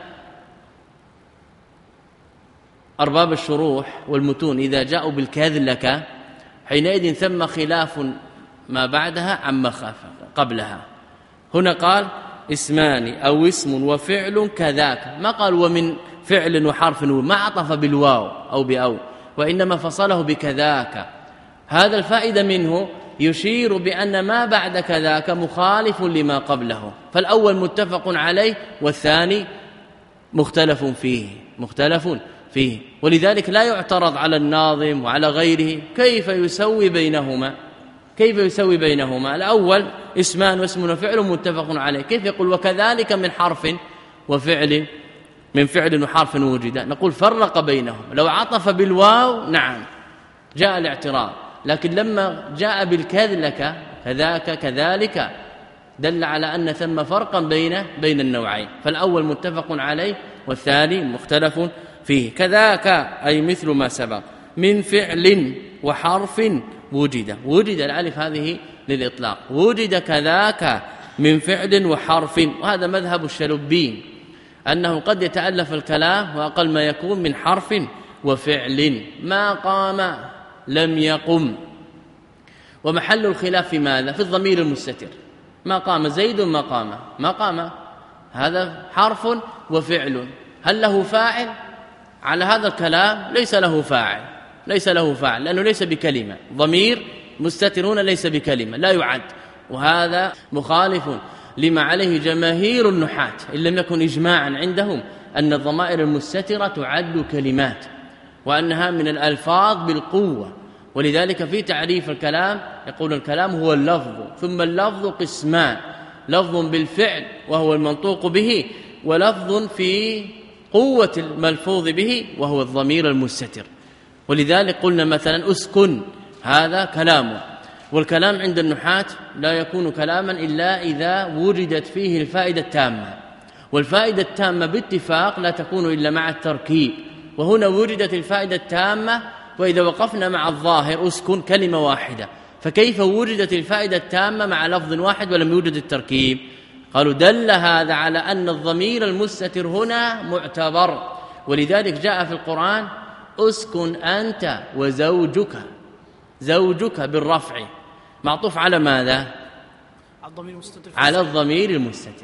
أرباب الشروح والمتون إذا جاءوا بالكذلك حينئذ ثم خلاف ما بعدها عما قبلها. هنا قال اسمان أو اسم وفعل كذاك، ما قال ومن فعل وحرف، ما عطف بالواو أو بأو، وإنما فصله بكذاك. هذا الفائدة منه يشير بأن ما بعد كذاك مخالف لما قبله، فالأول متفق عليه والثاني مختلف فيه، مختلف فيه. ولذلك لا يعترض على الناظم وعلى غيره كيف يسوي بينهما، كيف يسوي بينهما. الأول اسمان واسم وفعل متفق عليه، كيف يقول وكذلك من حرف وفعل، من فعل وحرف وجد؟ نقول فرق بينهم. لو عطف بالواو نعم جاء الاعتراض، لكن لما جاء بالكذلك كذاك كذلك دل على أن ثم فرقا بين بين النوعين، فالأول متفق عليه والثاني مختلف فيه. كذاك أي مثل ما سبق، من فعل وحرف وجد، وجد الالف هذه للإطلاق، وجد كذاك من فعل وحرف. وهذا مذهب الشلبين أنه قد يتألف الكلام وأقل ما يكون من حرف وفعل. ما قام لم يقم. ومحل الخلاف في ماذا؟ في الضمير المستتر. ما قام زيد ما قام، ما قام هذا حرف وفعل، هل له فاعل؟ على هذا الكلام ليس له فاعل، ليس له فاعل لأنه ليس بكلمة، ضمير مستترون ليس بكلمة لا يعد. وهذا مخالف لما عليه جماهير النحاة إن لم يكن إجماعا عندهم أن الضمائر المستترة تعد كلمات وأنها من الألفاظ بالقوة. ولذلك في تعريف الكلام يقول الكلام هو اللفظ، ثم اللفظ قسمان: لفظ بالفعل وهو المنطوق به، ولفظ في قوة الملفوظ به وهو الضمير المستتر. ولذلك قلنا مثلا اسكن، هذا كلام، والكلام عند النحاة لا يكون كلاما إلا إذا وجدت فيه الفائدة التامة، والفائدة التامة باتفاق لا تكون إلا مع التركيب، وهنا وجدت الفائدة التامة. وإذا وقفنا مع الظاهر اسكن كلمة واحدة، فكيف وجدت الفائدة التامة مع لفظ واحد ولم يوجد التركيب؟ قالوا دل هذا على أن الضمير المستتر هنا معتبر. ولذلك جاء في القرآن اسكن أنت وزوجك، زوجك بالرفع معطوف على ماذا؟ على الضمير المستتر.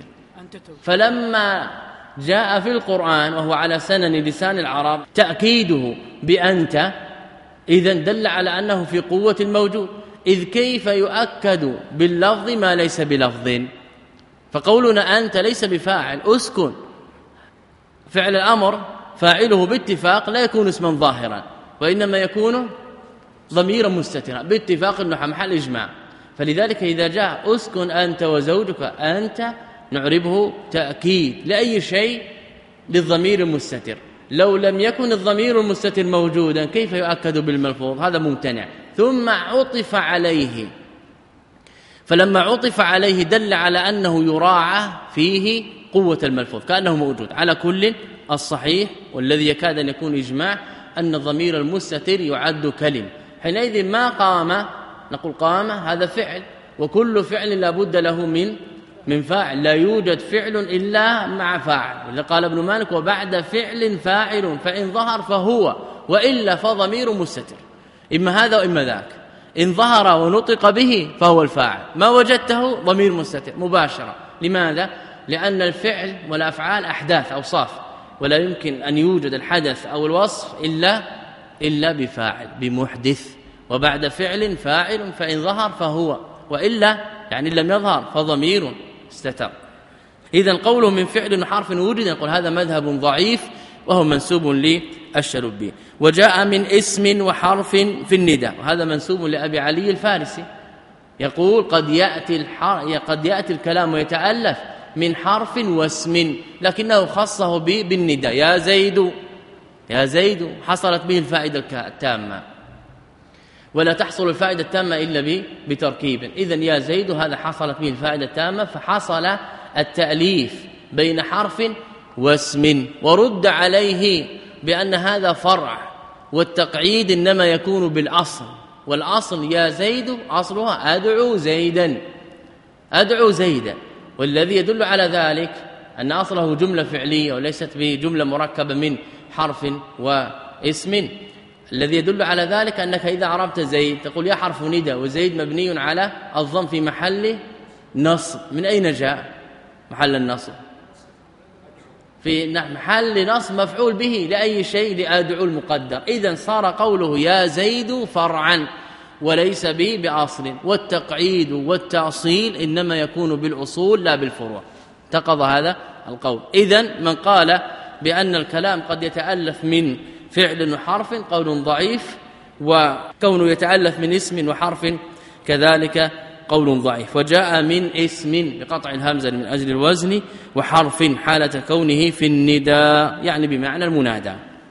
فلما جاء في القرآن وهو على سنن لسان العرب تأكيده بأنت، إذن دل على أنه في قوة الموجود، إذ كيف يؤكد باللفظ ما ليس بلفظ؟ فقولنا أنت ليس بفاعل، اسكن فعل الأمر فاعله باتفاق لا يكون اسما ظاهرا، وإنما يكون ضميرا مستترا باتفاق النحاة محل إجماع. فلذلك إذا جاء اسكن أنت وزوجك، أنت نعربه تأكيد لأي شيء للضمير المستتر. لو لم يكن الضمير المستتر موجودا كيف يؤكد بالملفوظ؟ هذا ممتنع. ثم عطف عليه، فلما عطف عليه دل على أنه يراعى فيه قوة الملفوظ كأنه موجود. على كل الصحيح والذي يكاد أن يكون إجماع أن الضمير المستتر يعد كلمة. حينئذ ما قام نقول قام هذا فعل، وكل فعل لا بد له من من فاعل، لا يوجد فعل إلا مع فاعل. قال ابن مالك وبعد فعل فاعل فإن ظهر فهو، وإلا فضمير مستتر، إما هذا وإما ذاك. إن ظهر ونطق به فهو الفاعل، ما وجدته ضمير مستتر مباشرة. لماذا؟ لأن الفعل والأفعال أحداث أوصاف، ولا يمكن أن يوجد الحدث أو الوصف إلا إلا بفاعل بمحدث، وبعد فعل فاعل، فإن ظهر فهو، وإلا يعني لم يظهر فضمير استتر. إذن قوله من فعل وحرف وجد نقول هذا مذهب ضعيف وهو منسوب للشلبي. وجاء من اسم وحرف في النداء، وهذا منسوب لأبي علي الفارسي، يقول قد يأتي, الحر... قد يأتي الكلام ويتألف من حرف واسم، لكنه خصه بالنداء، يا زيد يا زيد، حصلت به الفائدة التامة، ولا تحصل الفائدة التامة إلا بتركيب. إذن يا زيد هذا حصلت به الفائدة التامة، فحصل التأليف بين حرف واسم. ورد عليه بأن هذا فرع، والتقعيد إنما يكون بالأصل، والأصل يا زيد أصلها أدعو زيدا أدعو زيدا، والذي يدل على ذلك أن أصله جملة فعلية وليست بجملة مركبة من حرف واسم. الذي يدل على ذلك أنك إذا عرفت زيد تقول يا حرف ندى، وزيد مبني على الضم في محل نصب. من أين جاء محل النصب؟ في محل نصب مفعول به لأي شيء، لأدعو المقدر. إذن صار قوله يا زيد فرعا وليس به بأصل، والتقعيد والتأصيل إنما يكون بالأصول لا بالفروع. تقضى هذا القول. إذن من قال بأن الكلام قد يتألف من فعل وحرف قول ضعيف، وكونه يتألف من اسم وحرف كذلك قول ضعيف. وجاء من اسم بقطع الهمزة من أجل الوزن، وحرف حالة كونه في النداء يعني بمعنى المنادى.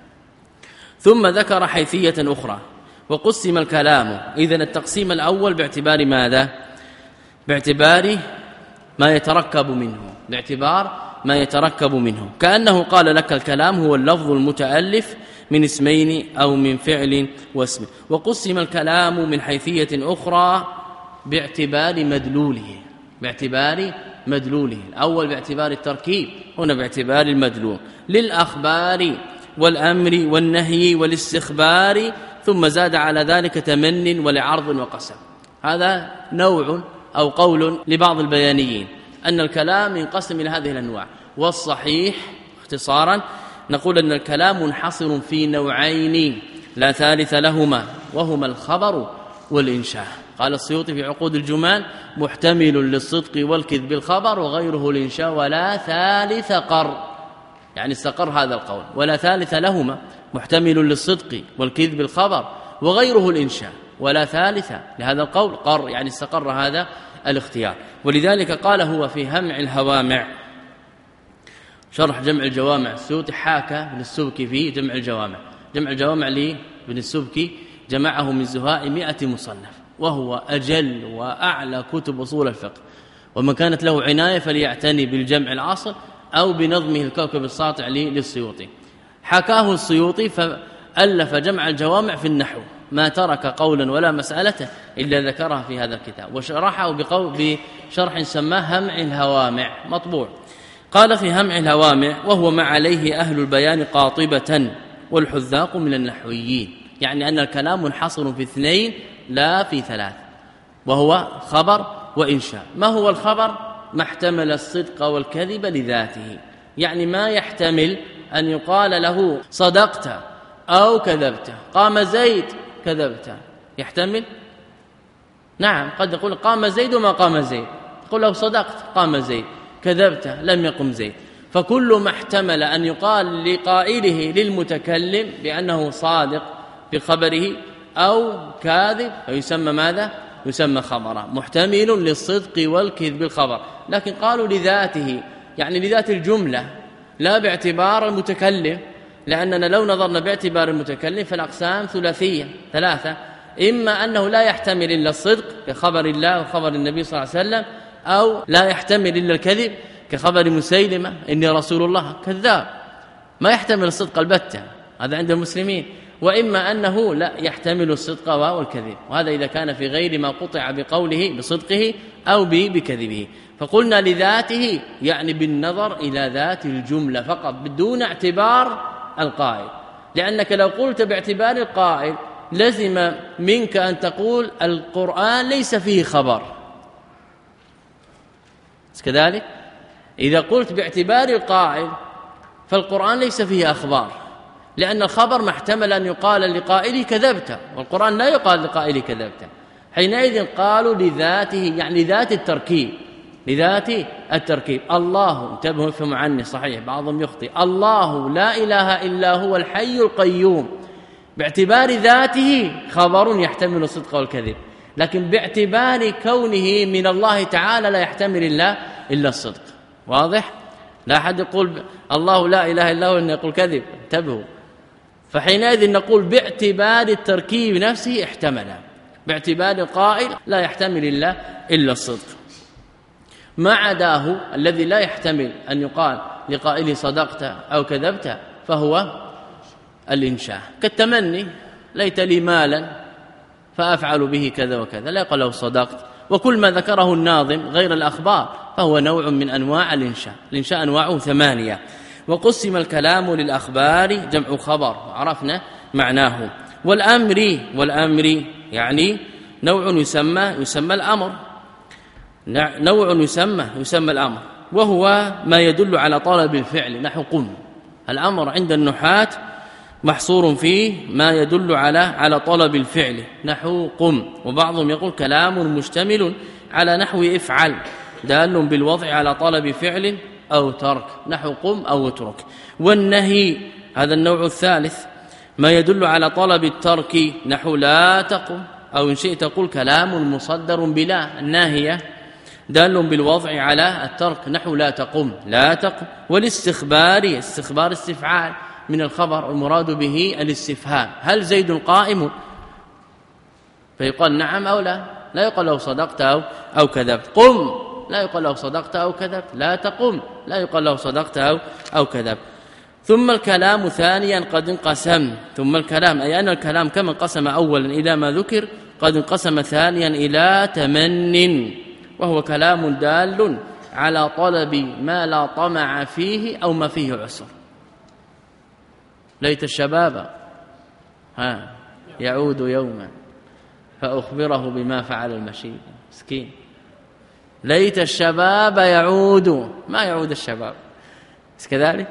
ثم ذكر حيثية أخرى وقسم الكلام. إذن التقسيم الأول باعتبار ماذا؟ باعتبار ما يتركب منه، باعتبار ما يتركب منه، كأنه قال لك الكلام هو اللفظ المتألف من اسمين أو من فعل واسم. وقسم الكلام من حيثية أخرى باعتبار مدلوله، باعتبار مدلوله. الأول باعتبار التركيب، هنا باعتبار المدلول، للأخبار والأمر والنهي والاستخبار، ثم زاد على ذلك تمن ولعرض وقسم. هذا نوع أو قول لبعض البيانيين أن الكلام ينقسم إلى هذه الأنواع. والصحيح اختصارا نقول أن الكلام منحصر في نوعين لا ثالث لهما، وهما الخبر والإنشاء. قال السيوطي في عقود الجمال محتمل للصدق والكذب الخبر، وغيره الإنشاء ولا ثالث قر، يعني استقر هذا القول، ولا ثالث لهما محتمل للصدق والكذب الخبر، وغيره الإنشاء ولا ثالث لهذا القول قر، يعني استقر هذا الاختيار. ولذلك قال هو في همع الهوامع شرح جمع الجوامع، السيوطي حاكى ابن السبكي في جمع الجوامع. جمع الجوامع لابن السبكي جمعه من زهاء مئة مصنف، وهو أجل وأعلى كتب أصول الفقه، ومن كانت له عناية فليعتني بالجمع العاصر أو بنظمه الكوكب الساطع للسيوطي. حكاه السيوطي فألف جمع الجوامع في النحو، ما ترك قولا ولا مسألة إلا ذكرها في هذا الكتاب، وشرحه بقول بشرح سماه همع الهوامع مطبوع. قال في همع الهوامع وهو ما عليه أهل البيان قاطبة والحذاق من النحويين، يعني أن الكلام منحصر في اثنين لا في ثلاث، وهو خبر وإنشاء. ما هو الخبر؟ ما احتمل الصدق والكذب لذاته، يعني ما يحتمل أن يقال له صدقت أو كذبت. قام زيد كذبت، يحتمل؟ نعم، قد يقول قام زيد وما قام زيد، يقول له صدقت قام زيد، كذبت لم يقم زيد. فكل ما احتمل أن يقال لقائله للمتكلم بأنه صادق بخبره أو كاذب فيسمى ماذا؟ يسمى خبرا، محتمل للصدق والكذب الخبر. لكن قالوا لذاته، يعني لذات الجملة لا باعتبار المتكلم، لأننا لو نظرنا باعتبار المتكلم فالأقسام ثلاثية ثلاثة، إما أنه لا يحتمل إلا الصدق كخبر الله وخبر النبي صلى الله عليه وسلم، أو لا يحتمل إلا الكذب كخبر مسيلمة إني رسول الله، كذاب ما يحتمل الصدق البتة، هذا عند المسلمين. وإما أنه لا يحتمل الصدق والكذب، وهذا إذا كان في غير ما قطع بقوله بصدقه أو بكذبه. فقلنا لذاته يعني بالنظر إلى ذات الجملة فقط بدون اعتبار القائل. لأنك لو قلت باعتبار القائل لزم منك أن تقول القرآن ليس فيه خبر، كذلك إذا قلت باعتبار القائل فالقرآن ليس فيه أخبار، لأن الخبر محتمل أن يقال لقائله كذبت، والقرآن لا يقال لقائله كذبت. حينئذ قالوا لذاته، يعني لذات التركيب، لذات التركيب. الله، انتبهوا افهموا عني صحيح بعضهم يخطئ، الله لا إله إلا هو الحي القيوم، باعتبار ذاته خبر يحتمل الصدق والكذب، لكن باعتبار كونه من الله تعالى لا يحتمل إلا إلا الصدق. واضح؟ لا أحد يقول الله لا إله إلا هو أن يقول كذب، انتبهوا. فحينئذ نقول باعتبار التركيب نفسه احتمل، باعتبار القائل لا يحتمل إلا إلا الصدق. ما عداه الذي لا يحتمل أن يقال لقائله صدقت أو كذبت فهو الإنشاء، كالتمني ليت لي مالا فأفعل به كذا وكذا، لا يقال له صدقت. وكل ما ذكره الناظم غير الأخبار فهو نوع من أنواع الإنشاء. الإنشاء أنواعه ثمانية. وقسم الكلام للأخبار جمع خبر، عرفنا معناه. والأمر، والأمر يعني نوع يسمى يسمى الأمر، نوع يسمى يسمى الأمر، وهو ما يدل على طلب الفعل، نحو قم. الأمر عند النحاة محصور فيه ما يدل على على طلب الفعل، نحو قم. وبعضهم يقول كلام مشتمل على نحو افعل، دال بالوضع على طلب فعل أو ترك، نحو قم أو اترك. والنهي هذا النوع الثالث، ما يدل على طلب الترك، نحو لا تقم، أو إن شئت تقول كلام مصدر بلا، الناهية دال بالوضع على الترك، نحو لا تقم لا تقم. والاستخبار، استخبار استفعال من الخبر، المراد به الاستفهام، هل زيد قائم؟ فيقال نعم أو لا، لا يقال له صدقت أو, أو كذبت. قم، لا يقال له صدقت أو كذبت. لا تقم، لا يقال له صدقت أو, أو كذبت. ثم الكلام ثانيا قد انقسم، ثم الكلام أي أن الكلام كما انقسم أولا إلى ما ذكر قد انقسم ثانيا إلى تمن، وهو كلام دال على طلب ما لا طمع فيه أو ما فيه عسر. ليت الشباب ها يعود يوما فأخبره بما فعل المشيب، مسكين. ليت الشباب يعود، ما يعود الشباب، بس كذلك.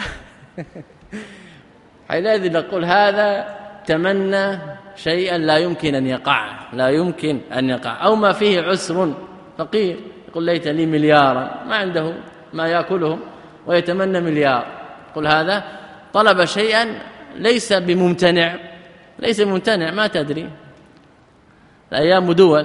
حينئذ نقول هذا تمنى شيئا لا يمكن أن يقع، لا يمكن أن يقع. أو ما فيه عسر، فقير يقول ليت لي مليارا، ما عنده ما يأكله ويتمنى مليار، يقول هذا طلب شيئا ليس بممتنع، ليس ممتنع، ما تدري، الأيام دول،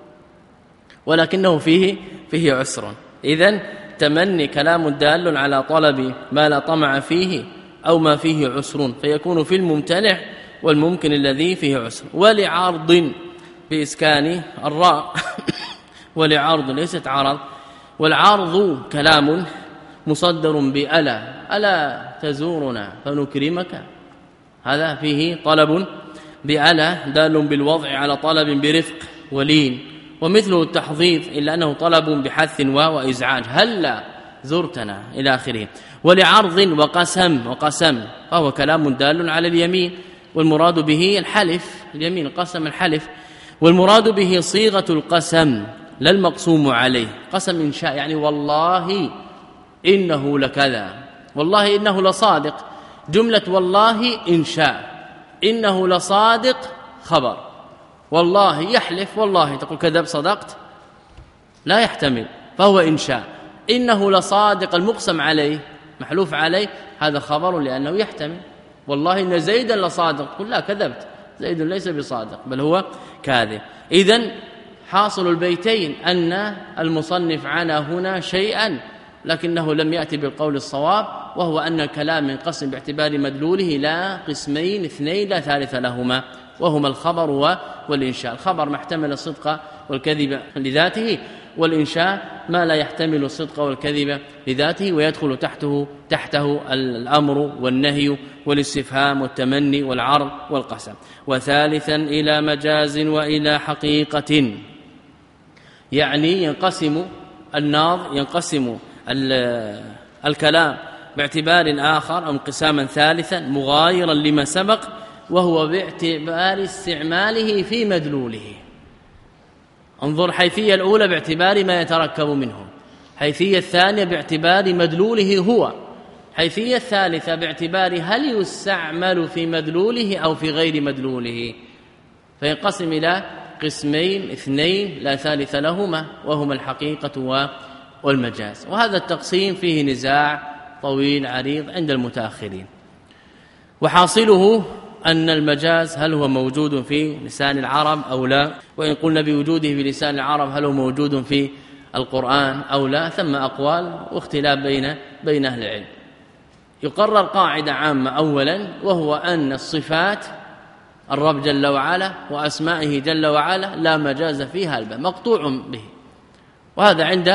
ولكنه فيه فيه عسر. إذن تمني كلام دال على طلب ما لا طمع فيه أو ما فيه عسر، فيكون في الممتنع والممكن الذي فيه عسر. ولعرض بإسكان الراء ولعرض ليست عرض. والعرض كلام مصدر بألا، ألا تزورنا فنكرمك، هذا فيه طلب بألا دال بالوضع على طلب برفق ولين. ومثله التحضيض إلا أنه طلب بحث وإزعاج، هلا زرتنا إلى آخره. ولعرض وقسم، وقسم فهو كلام دال على اليمين، والمراد به الحلف، اليمين القسم الحلف، والمراد به صيغة القسم لا المقسوم عليه. قسم إنشاء يعني والله إنه لكذا، والله إنه لصادق، جملة والله إنشاء، إنه لصادق خبر. والله يحلف، والله تقول كذب صدقت، لا يحتمل، فهو إنشاء. إنه لصادق المقسم عليه محلوف عليه، هذا خبر لأنه يحتمل. والله إن زيدا لصادق، قل لا كذبت، زيد ليس بصادق بل هو كاذب. إذن حاصل البيتين أن المصنف عانى هنا شيئا لكنه لم يأتي بالقول الصواب، وهو أن الكلام ينقسم باعتبار مدلوله لا قسمين اثنين لا ثالث لهما، وهما الخبر والإنشاء. الخبر ما احتمل الصدق والكذب لذاته، والإنشاء ما لا يحتمل الصدق والكذب لذاته، ويدخل تحته تحته الأمر والنهي والاستفهام والتمني والعرض والقسم. وثالثا إلى مجاز وإلى حقيقة، يعني ينقسم الناظ ينقسم الكلام باعتبار آخر أو انقساما ثالثا مغايرا لما سبق، وهو باعتبار استعماله في مدلوله. انظر، حيثية الأولى باعتبار ما يتركب منه، حيثية الثانية باعتبار مدلوله هو، حيثية الثالثة باعتبار هل يستعمل في مدلوله أو في غير مدلوله، فينقسم إلى قسمين اثنين لا ثالث لهما، وهما الحقيقة والمجاز. وهذا التقسيم فيه نزاع طويل عريض عند المتأخرين، وحاصله أن المجاز هل هو موجود في لسان العرب أو لا، وإن قلنا بوجوده في لسان العرب هل هو موجود في القرآن أو لا، ثم أقوال واختلاف بين بين أهل العلم. يقرر قاعدة عامة أولا، وهو أن الصفات الرب جل وعلا وأسمائه جل وعلا لا مجاز فيها الباب، مقطوع به. وهذا عند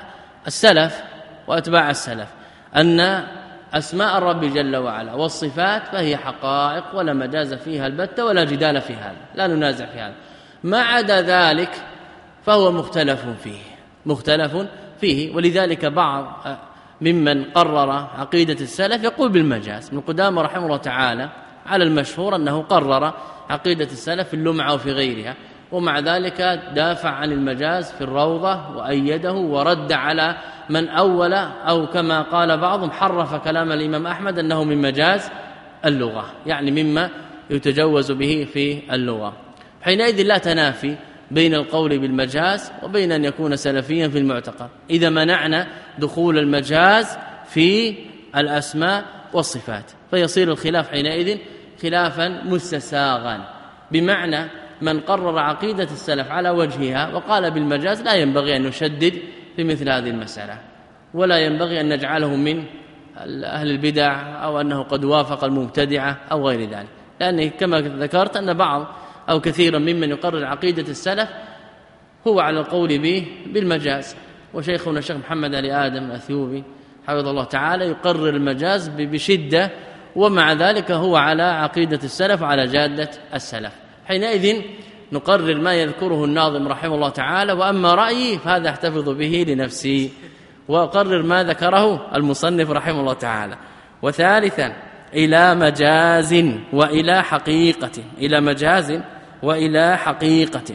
السلف وأتباع السلف، أن أسماء الرب جل وعلا والصفات فهي حقائق ولا مجاز فيها البتة ولا جدال في هذا، لا ننازع في هذا. ما عدا ذلك فهو مختلف فيه مختلف فيه ولذلك بعض ممن قرر عقيدة السلف يقول بالمجاز. ابن قدامة رحمه الله تعالى على المشهور أنه قرر عقيدة السلف في اللمعة وفي غيرها، ومع ذلك دافع عن المجاز في الروضة وأيده ورد على من أول أو كما قال بعضهم حرف كلام الإمام أحمد أنه من مجاز اللغة، يعني مما يتجوز به في اللغة. حينئذ لا تنافي بين القول بالمجاز وبين أن يكون سلفيا في المعتقد إذا منعنا دخول المجاز في الأسماء والصفات، فيصير الخلاف حينئذ خلافا مستساغا، بمعنى من قرر عقيدة السلف على وجهها وقال بالمجاز لا ينبغي أن نشدد في مثل هذه المسألة، ولا ينبغي أن نجعله من أهل البدع أو أنه قد وافق المبتدعة أو غير ذلك، لأن كما ذكرت أن بعض أو كثيرا ممن يقرر عقيدة السلف هو على القول به بالمجاز. وشيخنا الشيخ محمد علي آدم الأثيوبي حفظه الله تعالى يقرر المجاز بشدة، ومع ذلك هو على عقيدة السلف وعلى جادة السلف. حينئذ نقرر ما يذكره الناظم رحمه الله تعالى، وأما رأيي فهذا احتفظ به لنفسي، وأقرر ما ذكره المصنف رحمه الله تعالى. وثالثا إلى مجاز وإلى حقيقة، إلى مجاز وإلى حقيقة،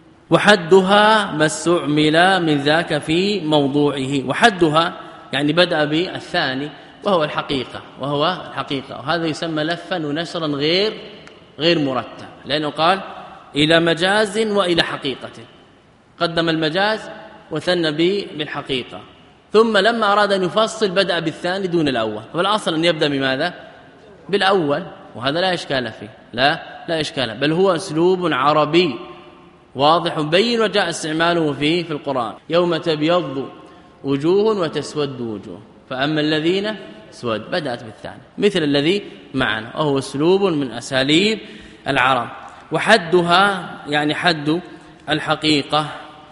وحدها ما استعمل من ذاك في موضوعه. وحدها يعني بدأ بالثاني وهو الحقيقة، وهو الحقيقة، وهذا يسمى لفا ونشرا غير غير مرتب، لأنه قال إلى مجاز وإلى حقيقة، قدم المجاز وثنى به بالحقيقة، ثم لما أراد أن يفصل بدأ بالثاني دون الأول. والأصل أن يبدأ بماذا؟ بالأول، وهذا لا إشكال فيه، لا لا إشكال، بل هو أسلوب عربي واضح بين وجاء استعماله فيه في القرآن. يوم تبيض وجوه وتسود وجوه، فأما الذين سود بدأت بالثاني، مثل الذي معنا، وهو أسلوب من أساليب العرب. وحدها يعني حد الحقيقة،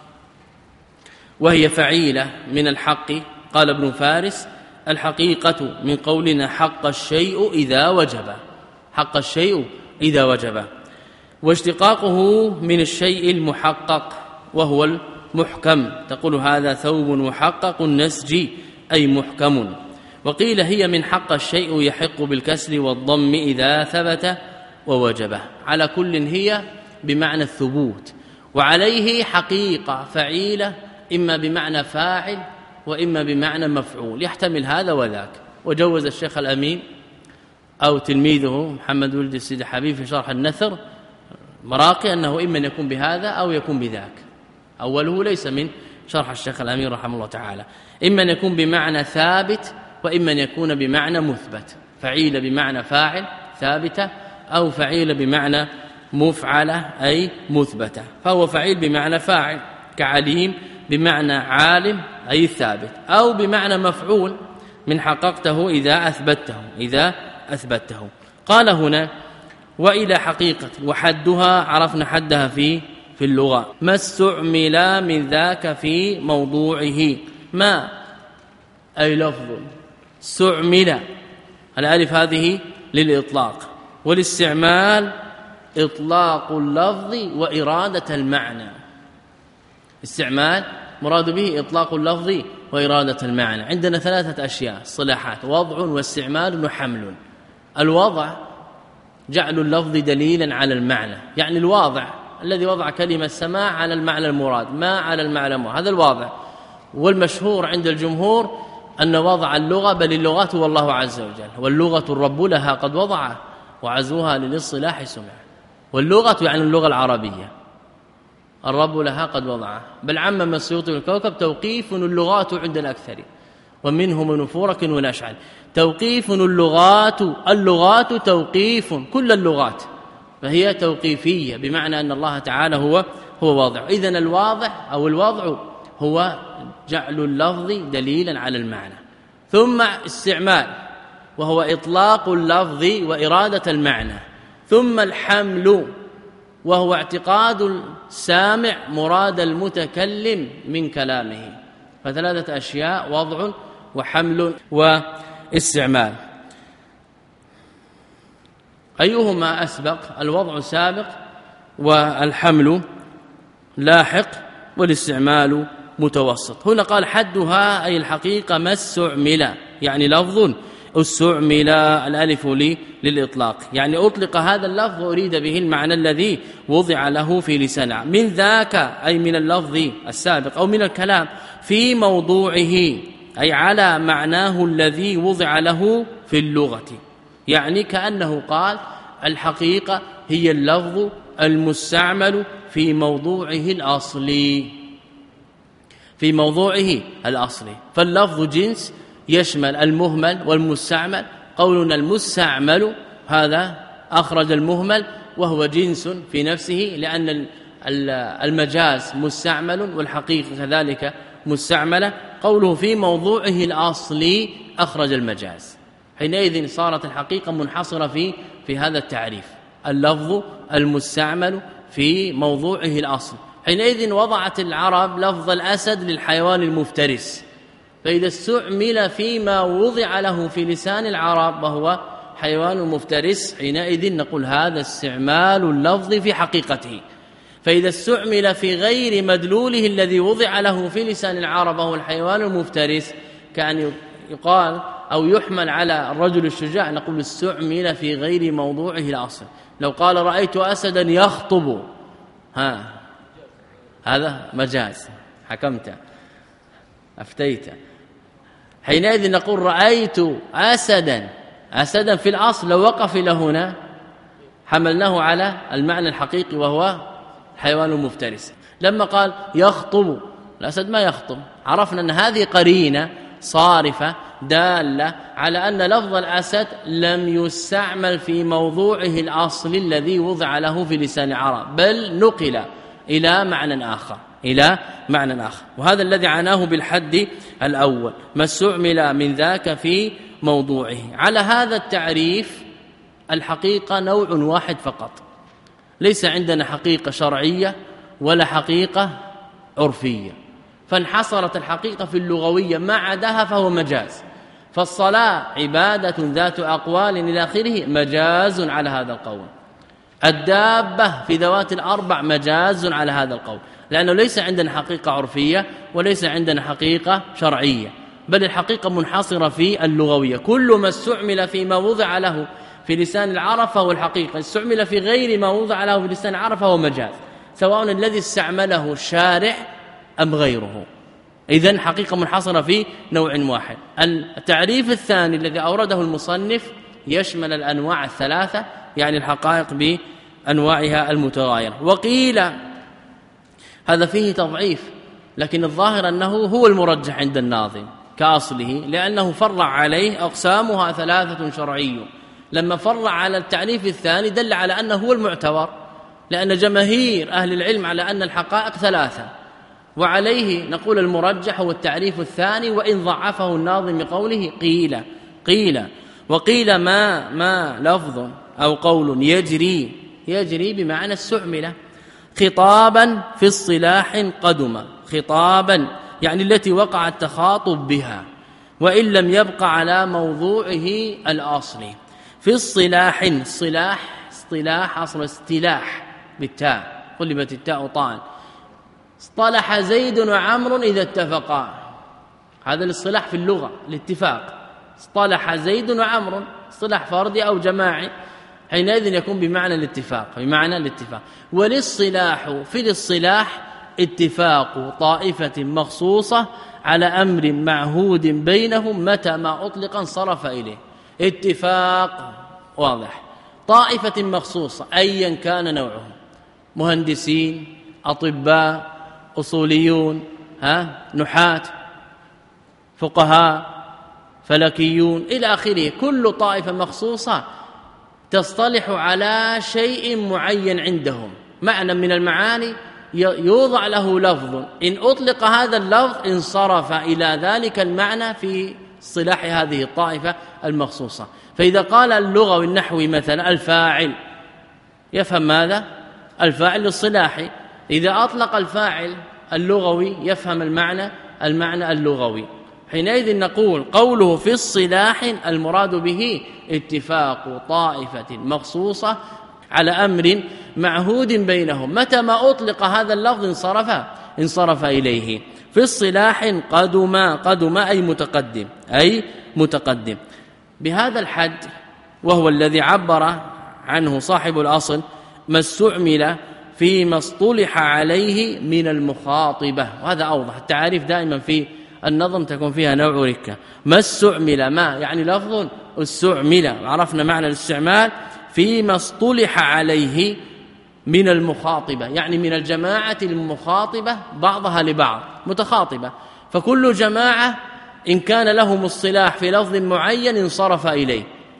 وهي فعيلة من الحق. قال ابن فارس الحقيقة من قولنا حق الشيء إذا وجب، حق الشيء إذا وجب، واشتقاقه من الشيء المحقق وهو المحكم. تقول هذا ثوب محقق النسج أي محكم. وقيل هي من حق الشيء يحق بالكسر والضم إذا ثبت ووجبه. على كل هي بمعنى الثبوت، وعليه حقيقة فعيلة إما بمعنى فاعل وإما بمعنى مفعول، يحتمل هذا وذاك. وجوز الشيخ الأمين أو تلميذه محمد ولد السيد حبيب في شرح النثر مراقي أنه إما أن يكون بهذا أو يكون بذاك. أوله ليس من شرح الشيخ الأمين رحمه الله تعالى، إما أن يكون بمعنى ثابت وإما أن يكون بمعنى مثبت، فعيل بمعنى فاعل ثابتة، أو فعيل بمعنى مفعلة أي مثبتة. فهو فعيل بمعنى فاعل كعليم بمعنى عالم أي ثابت، أو بمعنى مفعول من حققته إذا أثبته إذا أثبته. قال هنا وإلى حقيقة، وحدها عرفنا حدها في في اللغة ما استعمل من ذاك في موضوعه. ما أي لفظ، استعمل الألف هذه للإطلاق، والاستعمال إطلاق اللفظ وإرادة المعنى. استعمال مراد به إطلاق اللفظ وإرادة المعنى. عندنا ثلاثة أشياء صلاحات: وضع واستعمال وحمل. الوضع جعل اللفظ دليلا على المعنى، يعني الواضع الذي وضع كلمة سماع على المعنى المراد، ما على المعنى المراد، هذا الواضع. والمشهور عند الجمهور أن وضع اللغة، بل اللغات هو الله عز وجل، واللغة الرب لها قد وضع وعزوها للاصطلاح سمع. واللغة يعني اللغة العربية، الرب لها قد وضع، بل عمم السيوطي والكوكب توقيف اللغات عند الأكثر، ومنهم من فورك والأشعري. توقيف اللغات، اللغات توقيف، كل اللغات فهي توقيفية، بمعنى أن الله تعالى هو هو واضع. إذن الواضع أو الوضع هو جعل اللفظ دليلا على المعنى. ثم استعمال، وهو إطلاق اللفظ وإرادة المعنى. ثم الحمل، وهو اعتقاد السامع مراد المتكلم من كلامه. فثلاثة أشياء: وضع وحمل واستعمال. أيهما أسبق؟ الوضع سابق والحمل لاحق والاستعمال متوسط. هنا قال حدها أي الحقيقة ما استعمل، يعني لفظ استعمل، الألف لي للإطلاق، يعني أطلق هذا اللفظ وأريد به المعنى الذي وضع له في لسان. من ذاك أي من اللفظ السابق أو من الكلام، في موضوعه أي على معناه الذي وضع له في اللغة، يعني كأنه قال الحقيقة هي اللفظ المستعمل في موضوعه الأصلي، في موضوعه الأصلي. فاللفظ جنس يشمل المهمل والمستعمل. قولنا المستعمل هذا أخرج المهمل وهو جنس في نفسه، لأن المجاز مستعمل والحقيقة كذلك مستعملة. قوله في موضوعه الأصلي أخرج المجاز، حينئذ صارت الحقيقة منحصرة في في هذا التعريف، اللفظ المستعمل في موضوعه الأصل. حينئذ وضعت العرب لفظ الأسد للحيوان المفترس، فإذا استعمل فيما وضع له في لسان العرب وهو حيوان مفترس، حينئذ نقول هذا استعمال اللفظ في حقيقته. فإذا استعمل في غير مدلوله الذي وضع له في لسان العرب وهو الحيوان المفترس، كأن يقال أو يحمل على الرجل الشجاع، نقول استعمل في غير موضوعه الأصل. لو قال رأيت أسدا يخطب، ها هذا مجاز، حكمت أفتيت. حينئذ نقول رأيت أسدا، أسدا في الأصل لو وقف إلى هنا حملناه على المعنى الحقيقي وهو حيوان مفترس. لما قال يخطب، الأسد ما يخطب، عرفنا أن هذه قرينة صارفة دالة على أن لفظ الأسد لم يستعمل في موضوعه الأصل الذي وضع له في لسان العرب، بل نقل إلى معنى آخر، إلى معنى آخر. وهذا الذي عناه بالحد الأول، ما استعمل من ذاك في موضوعه. على هذا التعريف الحقيقة نوع واحد فقط، ليس عندنا حقيقة شرعية ولا حقيقة عرفية، فانحصرت الحقيقة في اللغوية، ما عداها فهو مجاز. فالصلاة عبادة ذات أقوال إلى آخره مجاز على هذا القول. الدابة في ذوات الأربع مجاز على هذا القول، لأنه ليس عندنا حقيقة عرفية وليس عندنا حقيقة شرعية، بل الحقيقة منحصرة في اللغوية. كل ما استعمل فيما وضع له في لسان العرب فهو الحقيقة، استعمل في غير ما وضع له في لسان العرب فهو مجاز، سواء الذي استعمله الشارع أم غيره. إذن حقيقة منحصرة في نوع واحد. التعريف الثاني الذي أورده المصنف يشمل الأنواع الثلاثة، يعني الحقائق بأنواعها المتغايرة. وقيل هذا فيه تضعيف، لكن الظاهر أنه هو المرجح عند الناظم كأصله، لأنه فرع عليه أقسامها ثلاثة شرعي. لما فرع على التعريف الثاني دل على أنه هو المعتبر، لأن جماهير أهل العلم على أن الحقائق ثلاثة، وعليه نقول المرجح هو التعريف الثاني، وإن ضعفه الناظم بقوله قيل قيل وقيل ما ما لفظ أو قول يجري، يجري بمعنى استعمل خطابا في الصلاح قدم، خطابا يعني التي وقع التخاطب بها وإن لم يبقى على موضوعه الأصلي. في الصلاح، الصلاح اصطلاح أصل استلاح بالتاء، قلبت التاء طاء. اصطلح زيد وعمر إذا اتفقا، هذا الاصطلاح في اللغة الاتفاق، اصطلح زيد وعمر، اصطلاح فردي أو جماعي، حينئذ يكون بمعنى الاتفاق، بمعنى الاتفاق. والاصطلاح في الاصطلاح اتفاق طائفة مخصوصة على أمر معهود بينهم متى ما أطلق انصرف إليه. اتفاق واضح، طائفة مخصوصة أيا كان نوعهم، مهندسين، أطباء، أصوليون، ها نحاة، فقهاء، فلكيون إلى آخره، كل طائفة مخصوصة تصطلح على شيء معين عندهم، معنى من المعاني يوضع له لفظ، إن أطلق هذا اللفظ انصرف إلى ذلك المعنى في اصطلاح هذه الطائفة المخصوصة. فإذا قال اللغوي النحوي مثلا الفاعل، يفهم ماذا؟ الفاعل الاصطلاحي. إذا أطلق الفاعل اللغوي يفهم المعنى المعنى اللغوي. حينئذ نقول قوله في الصلاح المراد به اتفاق طائفة مخصوصة على أمر معهود بينهم، متى ما أطلق هذا اللفظ انصرف انصرف إليه. في الصلاح قدما قدما أي متقدم أي متقدم بهذا الحد، وهو الذي عبر عنه صاحب الأصل ما استعمل فيما اصطلح عليه من المخاطبة. وهذا أوضح، التعاريف دائما في النظم تكون فيها نوع ركة. ما استعمل، ما يعني لفظ استعمل، عرفنا معنى الاستعمال، فيما اصطلح عليه من المخاطبة، يعني من الجماعة المخاطبة بعضها لبعض متخاطبة، فكل جماعة إن كان لهم اصطلاح في لفظ معين انصرف إليه.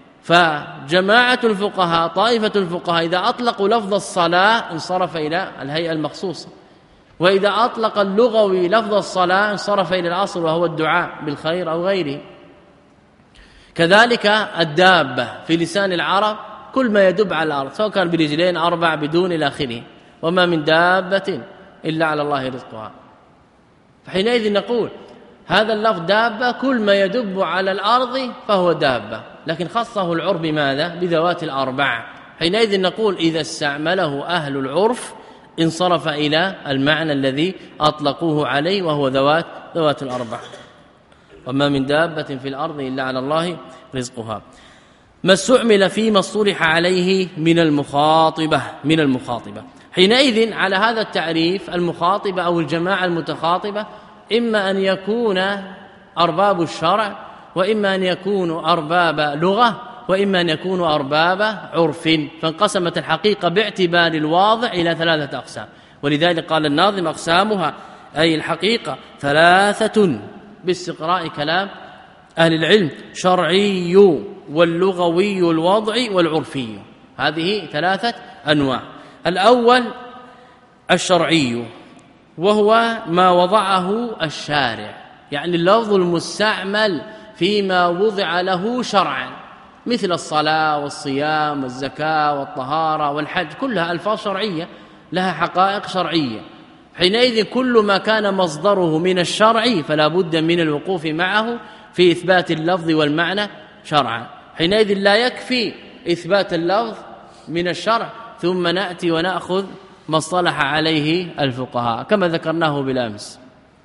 فجماعة الفقهاء، طائفة الفقهاء، إذا أطلقوا لفظ الصلاة انصرف إلى الهيئة المخصوصة، وإذا أطلق اللغوي لفظ الصلاة انصرف إلى الأصل وهو الدعاء بالخير أو غيره. كذلك الدابة في لسان العرب كل ما يدب على الأرض، سواء كان برجلين أربع بدون إلى آخره، وما من دابة إلا على الله رزقها. فحينئذ نقول هذا اللفظ دابة كل ما يدب على الأرض فهو دابة، لكن خصه العرف بماذا؟ بذوات الأربع. حينئذ نقول إذا استعمله أهل العرف انصرف إلى المعنى الذي أطلقوه عليه وهو ذوات ذوات الأربع. وما من دابة في الأرض إلا على الله رزقها. ما استعمل فيما اصطلح عليه من المخاطبة من المخاطبة حينئذ على هذا التعريف المخاطبة أو الجماعة المتخاطبة إما أن يكون أرباب الشرع، وإما أن يكونوا أرباب لغة، وإما أن يكونوا أرباب عرف. فانقسمت الحقيقة باعتبار الواضع إلى ثلاثة أقسام، ولذلك قال الناظم أقسامها أي الحقيقة ثلاثة باستقراء كلام أهل العلم: شرعي واللغوي الوضعي والعرفي. هذه ثلاثة أنواع. الأول الشرعي، وهو ما وضعه الشارع، يعني اللفظ المستعمل فيما وضع له شرعا، مثل الصلاة والصيام والزكاة والطهارة والحج، كلها ألفاظ شرعية لها حقائق شرعية. حينئذ كل ما كان مصدره من الشرع فلا بد من الوقوف معه في إثبات اللفظ والمعنى شرعا. حينئذ لا يكفي إثبات اللفظ من الشرع ثم نأتي ونأخذ ما اصطلح عليه الفقهاء كما ذكرناه بالأمس.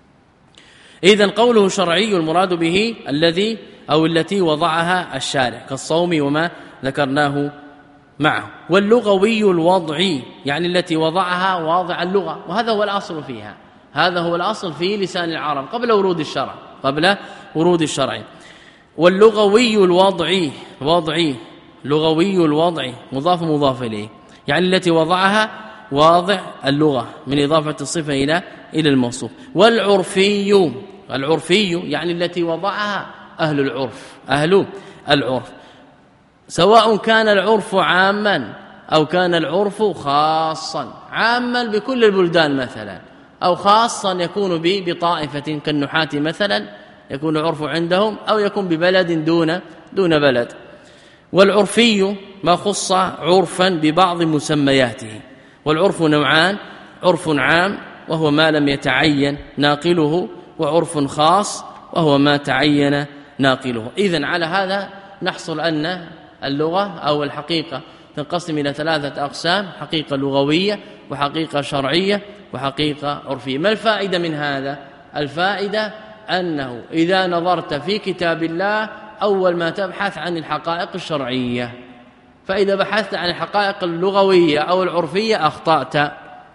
إذن قوله شرعي المراد به الذي أو التي وضعها الشارع كالصوم وما ذكرناه معه. واللغوي الوضعي يعني التي وضعها واضع اللغة، وهذا هو الأصل فيها، هذا هو الأصل في لسان العرب قبل ورود الشرع قبل ورود الشرع. واللغوي الوضعي وضعي لغوي الوضعي مضاف مضاف إليه، يعني التي وضعها واضع اللغة من إضافة الصفة إلى إلى الموصوف. والعرفي العرفي يعني التي وضعها أهل العرف أهل العرف، سواء كان العرف عاما أو كان العرف خاصا، عاما بكل البلدان مثلا، أو خاصا يكون به بطائفة كالنحاة مثلا يكون العرف عندهم، أو يكون ببلد دون دون بلد. والعرفي ما خص عرفا ببعض مسمياته. والعرف نوعان: عرف عام وهو ما لم يتعين ناقله، وعرف خاص وهو ما تعين ناقله. إذن على هذا نحصل أن اللغة أو الحقيقة تنقسم إلى ثلاثة أقسام: حقيقة لغوية، وحقيقة شرعية، وحقيقة عرفية. ما الفائدة من هذا؟ الفائدة أنه إذا نظرت في كتاب الله أول ما تبحث عن الحقائق الشرعية، فإذا بحثت عن الحقائق اللغوية أو العرفية أخطأت.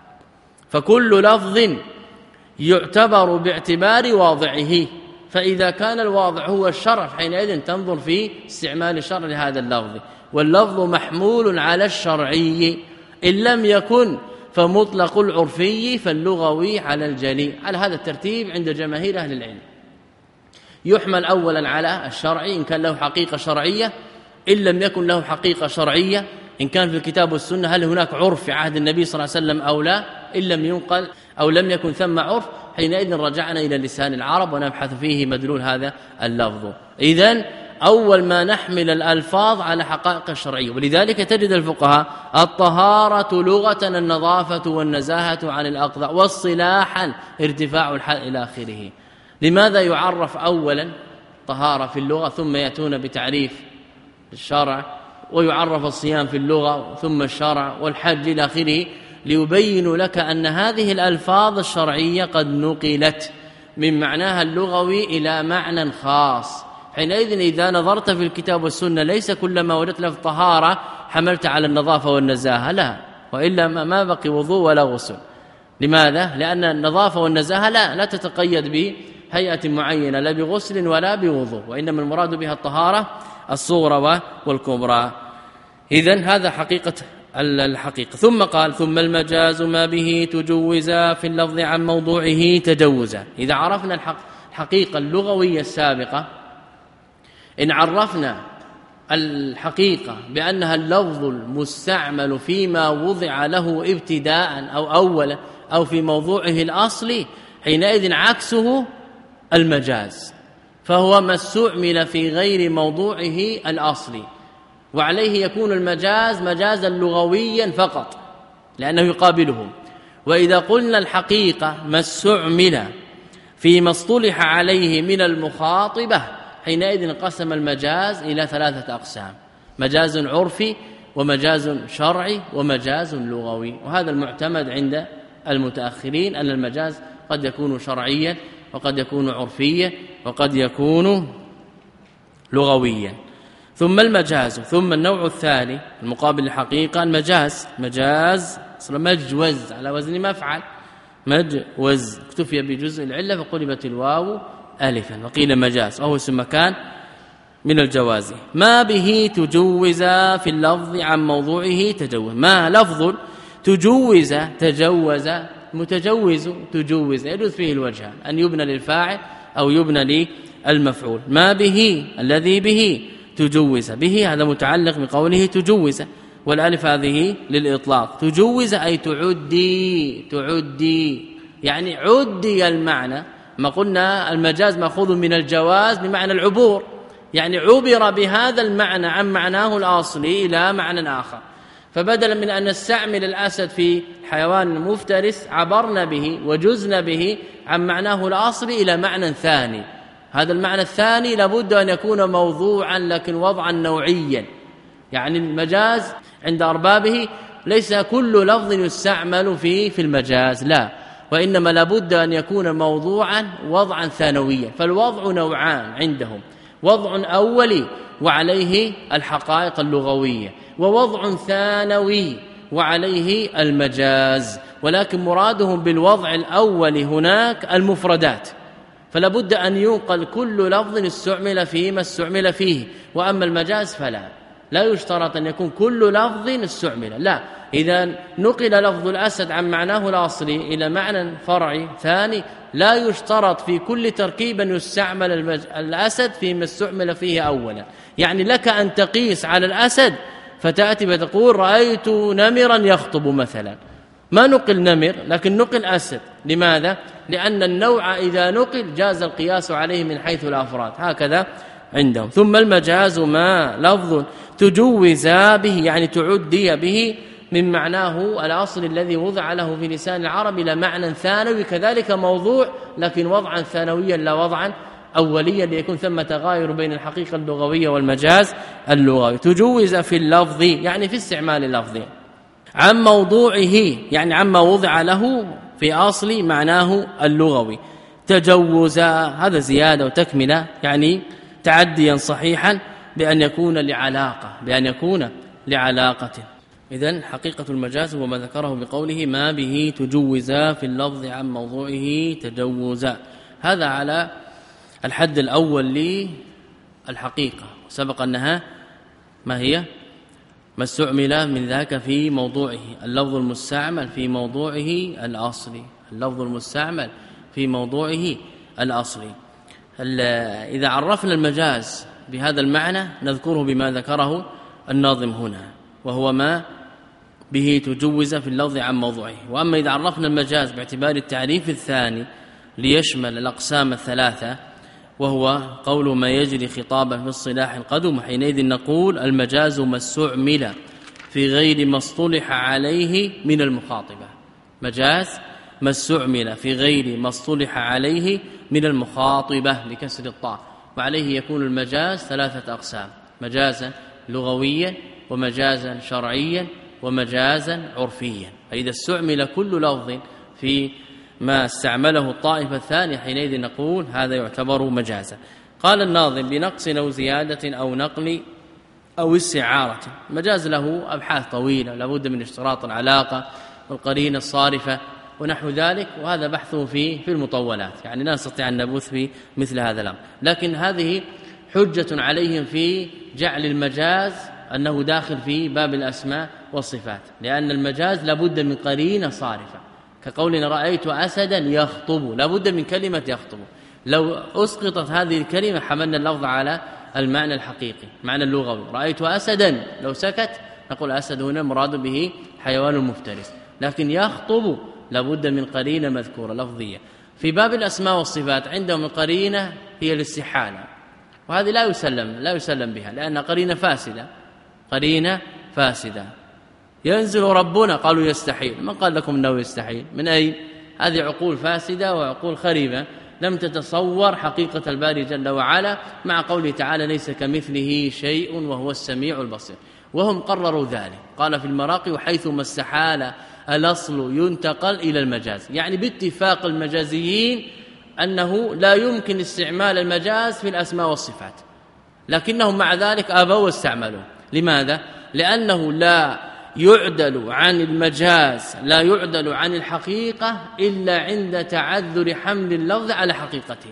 فكل لفظ يعتبر باعتبار واضعه، فإذا كان الواضع هو الشرع حينئذ تنظر في استعمال الشرع لهذا اللفظ، واللفظ محمول على الشرعي. إن لم يكن فمطلق العرفي فاللغوي على الجلي، على هذا الترتيب عند جماهير أهل العلم. يحمل أولا على الشرعي إن كان له حقيقة شرعية، إن لم يكن له حقيقة شرعية إن كان في الكتاب والسنة هل هناك عرف في عهد النبي صلى الله عليه وسلم أو لا، إن لم ينقل أو لم يكن ثم عرف حينئذ رجعنا إلى لسان العرب ونبحث فيه مدلول هذا اللفظ. إذن أول ما نحمل الألفاظ على حقائق الشرعية، ولذلك تجد الفقهاء الطهارة لغة النظافة والنزاهة عن الأقذى، والصلاحا ارتفاع الحد إلى آخره. لماذا يعرف أولا طهارة في اللغة ثم يأتون بتعريف الشرع، ويعرف الصيام في اللغة ثم الشرع والحج إلى آخره؟ ليبين لك أن هذه الألفاظ الشرعية قد نقلت من معناها اللغوي إلى معنى خاص. حينئذ إذا نظرت في الكتاب والسنة ليس كلما وجدت لفظ طهارة حملت على النظافة والنزاهة، لا، وإلا ما بقي وضوء ولا غسل. لماذا؟ لأن النظافة والنزاهة لا لا تتقيد بهيئة معينة لا بغسل ولا بوضوء، وإنما المراد بها الطهارة الصغرى والكبرى. إذن هذا حقيقة الحقيقة. ثم قال ثم المجاز ما به تجوز في اللفظ عن موضوعه تجوزا. إذا عرفنا الحقيقة اللغوية السابقة، إن عرفنا الحقيقة بأنها اللفظ المستعمل فيما وضع له ابتداء أو أولا أو في موضوعه الأصلي، حينئذ عكسه المجاز، فهو ما استعمل في غير موضوعه الأصلي، وعليه يكون المجاز مجازا لغويا فقط لأنه يقابله. وإذا قلنا الحقيقة ما استعمل فيما اصطلح عليه من المخاطبة، حينئذ انقسم المجاز إلى ثلاثة أقسام: مجاز عرفي ومجاز شرعي ومجاز لغوي. وهذا المعتمد عند المتأخرين أن المجاز قد يكون شرعيا وقد يكون عرفيا وقد يكون لغويا. ثم المجاز، ثم النوع الثاني المقابل للحقيقة المجاز، مجاز اصلا مجوز على وزن مفعل، مجوز اكتفي بجزء العلة فقلبت الواو ألفا وقيل مجاز، وهو اسم مكان من الجواز. ما به تجوز في اللفظ عن موضوعه تجوز. ما لفظ تجوز تجوز متجوز تجوز، يجوز فيه الوجهان، أن يبنى للفاعل أو يبنى للمفعول. ما به الذي به تجوز، به هذا متعلق بقوله تجوز، والالف هذه للإطلاق. تجوز أي تعدي، تعدي يعني عدي المعنى. ما قلنا المجاز مأخوذ من الجواز بمعنى العبور، يعني عبر بهذا المعنى عن معناه الأصلي إلى معنى آخر. فبدلا من أن نستعمل الأسد في حيوان مفترس عبرنا به وجزنا به عن معناه الأصلي إلى معنى ثاني. هذا المعنى الثاني لابد أن يكون موضوعا لكن وضعا نوعيا. يعني المجاز عند أربابه ليس كل لفظ يستعمل فيه في المجاز، لا، وإنما لابد أن يكون موضوعا وضعا ثانويا. فالوضع نوعان عندهم: وضع أولي وعليه الحقائق اللغوية، ووضع ثانوي وعليه المجاز. ولكن مرادهم بالوضع الأول هناك المفردات، فلا بد أن ينقل كل لفظ استعمل فيما استعمل فيه. وأما المجاز فلا، لا يشترط أن يكون كل لفظ استعمل، لا، إذا نقل لفظ الأسد عن معناه الأصلي إلى معنى فرعي ثاني لا يشترط في كل تركيب أن يستعمل الأسد فيما استعمل فيه أولا. يعني لك أن تقيس على الأسد فتأتي وتقول رأيت نمرا يخطب مثلا، ما نقل نمر لكن نقل أسد. لماذا؟ لأن النوع إذا نقل جاز القياس عليه من حيث الأفراد، هكذا عندهم. ثم المجاز ما لفظ تجوز به يعني تعدي به من معناه الأصل الذي وضع له في لسان العرب إلى معنى ثانوي، كذلك موضوع لكن وضعا ثانويا لا وضعا أوليا، ليكون ثم تغاير بين الحقيقة اللغوية والمجاز اللغوي. تجوز في اللفظ يعني في استعمال اللفظ، عن موضوعه يعني عما وضع له في أصل معناه اللغوي تجوزا، هذا زيادة وتكملة، يعني تعديا صحيحا بأن يكون لعلاقة بأن يكون لعلاقة. إذن حقيقة المجاز هو ما ذكره بقوله ما به تجوزا في اللفظ عن موضوعه تجوزا. هذا على الحد الأول للحقيقة، سبق أنها ما هي ما استعمل من ذاك في موضوعه، اللفظ المستعمل في موضوعه الأصلي، اللفظ المستعمل في موضوعه الأصلي. إذا عرفنا المجاز بهذا المعنى نذكره بما ذكره الناظم هنا، وهو ما به تجوز في اللفظ عن موضوعه. وأما إذا عرفنا المجاز باعتبار التعريف الثاني ليشمل الأقسام الثلاثة، وهو قول ما يجري خطابا في الصلاح القدم، حينئذ نقول المجاز ما استعمل في غير ما اصطلح عليه من المخاطبة. مجاز ما استعمل في غير ما اصطلح عليه من المخاطبة بكسر الطاء، وعليه يكون المجاز ثلاثة أقسام: مجازا لغويا ومجازا شرعيا ومجازا عرفيا. فإذا استعمل كل لفظ في ما استعمله الطائفة الثانية حينئذ نقول هذا يعتبر مجازا. قال الناظم بنقص أو زيادة أو نقل أو استعارة. مجاز له أبحاث طويلة، لابد من اشتراط العلاقة والقرينة الصارفة ونحو ذلك، وهذا بحثه في في المطولات، يعني لا نستطيع أن نبث في مثل هذا الأمر. لكن هذه حجة عليهم في جعل المجاز أنه داخل في باب الأسماء والصفات، لأن المجاز لابد من قرينة صارفة، كقولنا رأيت أسدا يخطب، لابد من كلمة يخطب. لو أسقطت هذه الكلمة حملنا اللفظ على المعنى الحقيقي، معنى اللغوي. رأيت أسدا، لو سكت نقول أسد هنا مراد به حيوان مفترس، لكن يخطب لابد من قرينة مذكورة لفظية. في باب الأسماء والصفات عندهم القرينة هي الاستحالة، وهذه لا يسلم لا يسلم بها، لأنها قرينة فاسدة، قرينة فاسدة. ينزل ربنا، قالوا يستحيل. من قال لكم انه يستحيل؟ من اين؟ هذه عقول فاسده وعقول خريبه لم تتصور حقيقه الباري جل وعلا، مع قوله تعالى ليس كمثله شيء وهو السميع البصير، وهم قرروا ذلك. قال في المراقي وحيث ما استحال الاصل ينتقل الى المجاز، يعني باتفاق المجازيين انه لا يمكن استعمال المجاز في الاسماء والصفات، لكنهم مع ذلك ابوا واستعملوا. لماذا؟ لانه لا يعدل عن المجاز لا يعدل عن الحقيقة إلا عند تعذر حمل اللفظ على حقيقته.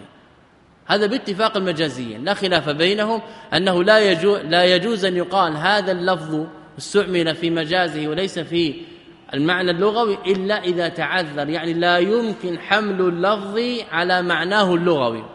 هذا باتفاق المجازيين، لا خلاف بينهم أنه لا يجوز, لا يجوز أن يقال هذا اللفظ استعمل في مجازه وليس في المعنى اللغوي إلا إذا تعذر، يعني لا يمكن حمل اللفظ على معناه اللغوي.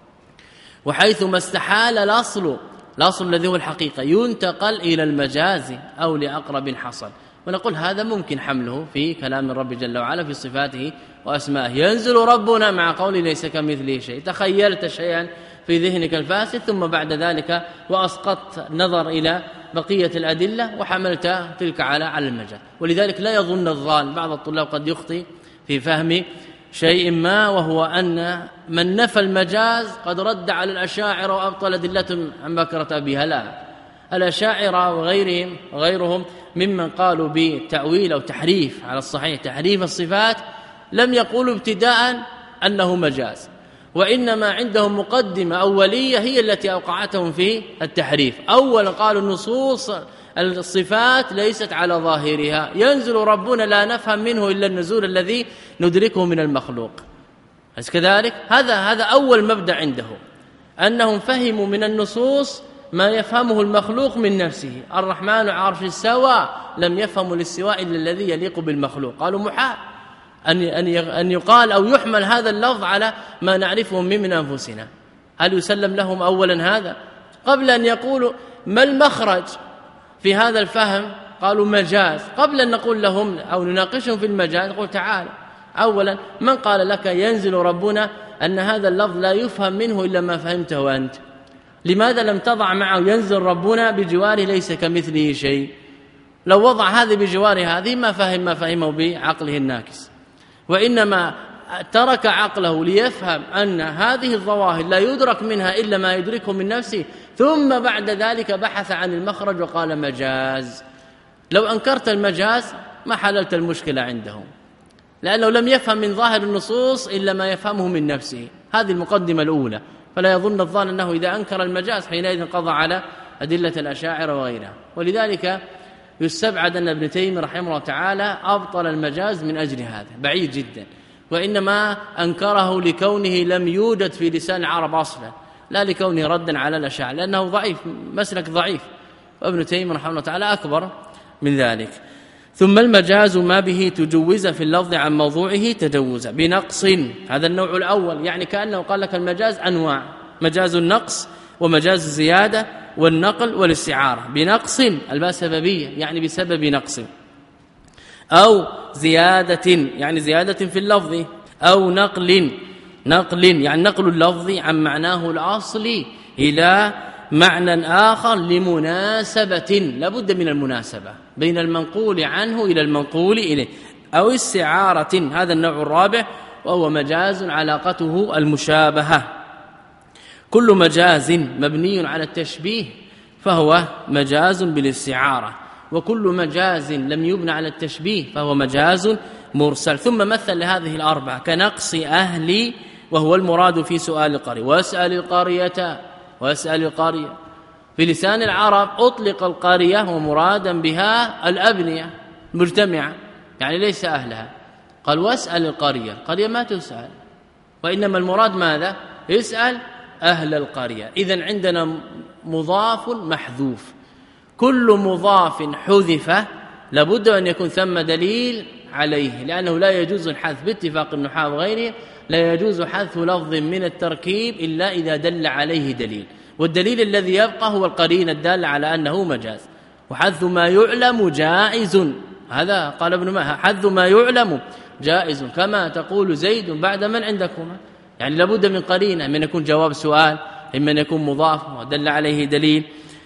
وحيث ما استحال الأصل الأصل الذي هو الحقيقة ينتقل إلى المجاز أو لأقرب حصل، ونقول هذا ممكن حمله في كلام الرب جل وعلا في صفاته وأسمائه. ينزل ربنا مع قول ليس كمثله شيء، تخيلت شيئا في ذهنك الفاسد ثم بعد ذلك وأسقطت نظر إلى بقية الأدلة وحملت تلك على على المجاز. ولذلك لا يظن الظان، بعض الطلاب قد يخطئ في فهم شيء ما، وهو أن من نفى المجاز قد رد على الأشاعرة وأبطل أدلتهم عن بكرة بها. لا، الأشاعرة وغيرهم وغيرهم ممن قالوا بتأويل أو تحريف على الصحيح تحريف الصفات لم يقولوا ابتداء أنه مجاز، وإنما عندهم مقدمة أولية هي التي أوقعتهم في التحريف. أولا قالوا النصوص الصفات ليست على ظاهرها، ينزل ربنا لا نفهم منه إلا النزول الذي ندركه من المخلوق. أليس كذلك؟ هذا هذا أول مبدأ عندهم، أنهم فهموا من النصوص ما يفهمه المخلوق من نفسه. الرحمن على العرش استوى، لم يفهموا الاستواء إلا الذي يليق بالمخلوق. قالوا محال أن أن يقال أو يحمل هذا اللفظ على ما نعرفه من أنفسنا. هل يسلم لهم أولا هذا؟ قبل أن يقولوا ما المخرج في هذا الفهم قالوا مجاز. قبل أن نقول لهم أو نناقشهم في المجاز نقول تعال، أولا من قال لك ينزل ربنا أن هذا اللفظ لا يفهم منه إلا ما فهمته أنت؟ لماذا لم تضع معه ينزل ربنا بجواره ليس كمثله شيء؟ لو وضع هذه بجوار هذه ما فهم ما فهمه بعقله الناكس، وإنما ترك عقله ليفهم أن هذه الظواهر لا يدرك منها إلا ما يدركه من نفسه، ثم بعد ذلك بحث عن المخرج وقال مجاز. لو أنكرت المجاز ما حللت المشكلة عندهم، لأنه لم يفهم من ظاهر النصوص إلا ما يفهمه من نفسه. هذه المقدمة الأولى. فلا يظن الظان أنه إذا أنكر المجاز حينئذ قضى على أدلة الأشاعرة وغيرها. ولذلك يستبعد أن ابن تيمية رحمه الله تعالى أبطل المجاز من أجل هذا، بعيد جدا، وإنما أنكره لكونه لم يوجد في لسان العرب أصلا، لا لكونه ردا على الأشاعرة، لأنه ضعيف، مسلك ضعيف، وابن تيمية رحمه الله تعالى أكبر من ذلك. ثم المجاز ما به تجوز في اللفظ عن موضوعه تجوزا بنقص، هذا النوع الأول، يعني كأنه قال لك المجاز أنواع: مجاز النقص ومجاز الزيادة والنقل والاستعارة. بنقص الباء سببية يعني بسبب نقص، أو زيادة يعني زيادة في اللفظ، أو نقل نقل يعني نقل اللفظ عن معناه الأصلي إلى معنى آخر لمناسبة، لا بد من المناسبة بين المنقول عنه إلى المنقول إليه، أو استعارة، هذا النوع الرابع، وهو مجاز علاقته المشابهة. كل مجاز مبني على التشبيه فهو مجاز بالاستعارة، وكل مجاز لم يبنى على التشبيه فهو مجاز مرسل. ثم مثل لهذه الأربعة كنقص أهلي، وهو المراد في سؤال القرية، واسأل القرية واسأل القرية. في لسان العرب أطلق القرية ومرادا بها الأبنية المجتمعة، يعني ليس أهلها. قال واسأل القرية، القرية ما تسأل، وإنما المراد ماذا؟ اسأل أهل القرية. إذن عندنا مضاف محذوف، كل مضاف حذف لابد أن يكون ثم دليل عليه، لأنه لا يجوز الحذف باتفاق النحاة وغيره، لا يجوز حذف لفظ من التركيب إلا إذا دل عليه دليل، والدليل الذي يبقى هو القرينة الدالة على أنه مجاز. وحذف ما يعلم جائز، هذا قال ابن ماهر، حذف ما يعلم جائز، كما تقول زيد بعد من عندكما، يعني لابد من قرينة، من يكون جواب سؤال، إما أن يكون مضاف ودل عليه دليل.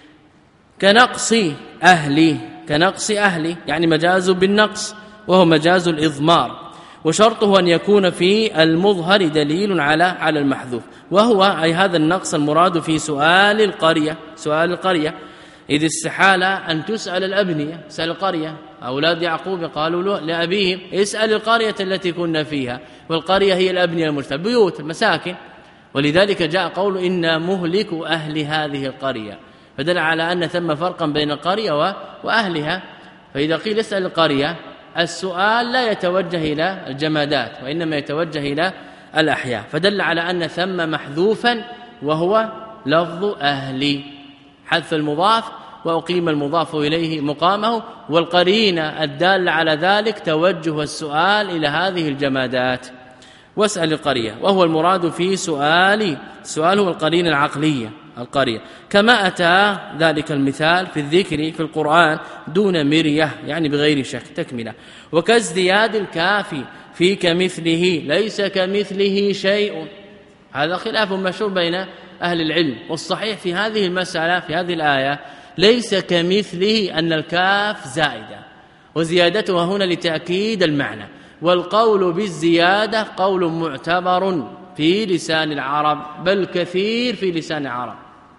كنقص أهلي، كنقص أهلي يعني مجاز بالنقص، وهو مجاز الإضمار، وشرطه أن يكون في المظهر دليل على على المحذوف، وهو أي هذا النقص المراد في سؤال القرية. سؤال القرية إذ استحال أن تسأل الأبنية، سأل القرية، أولاد يعقوب قالوا لأبيهم اسأل القرية التي كنا فيها، والقرية هي الأبنية المجتمعة، بيوت المساكن، ولذلك جاء قول إنا مهلك أهل هذه القرية، فدل على أن ثم فرقا بين القرية وأهلها. فإذا قيل اسأل القرية، السؤال لا يتوجه إلى الجمادات وإنما يتوجه إلى الأحياء، فدل على أن ثم محذوفا وهو لفظ أهلي، حذف المضاف وأقيم المضاف إليه مقامه، والقرينة الدالة على ذلك توجه السؤال إلى هذه الجمادات. واسأل القرية، وهو المراد في سؤال السؤال هو القرينة العقلية القرية، كما أتى ذلك المثال في الذكر في القرآن دون مرية، يعني بغير شك تكملة. وكازدياد الكاف في كمثله ليس كمثله شيء، هذا خلاف مشهور بين أهل العلم، والصحيح في هذه المسألة في هذه الآية ليس كمثله أن الكاف زائدة، وزيادتها هنا لتأكيد المعنى، والقول بالزيادة قول معتبر في لسان العرب، بل كثير في لسان العرب.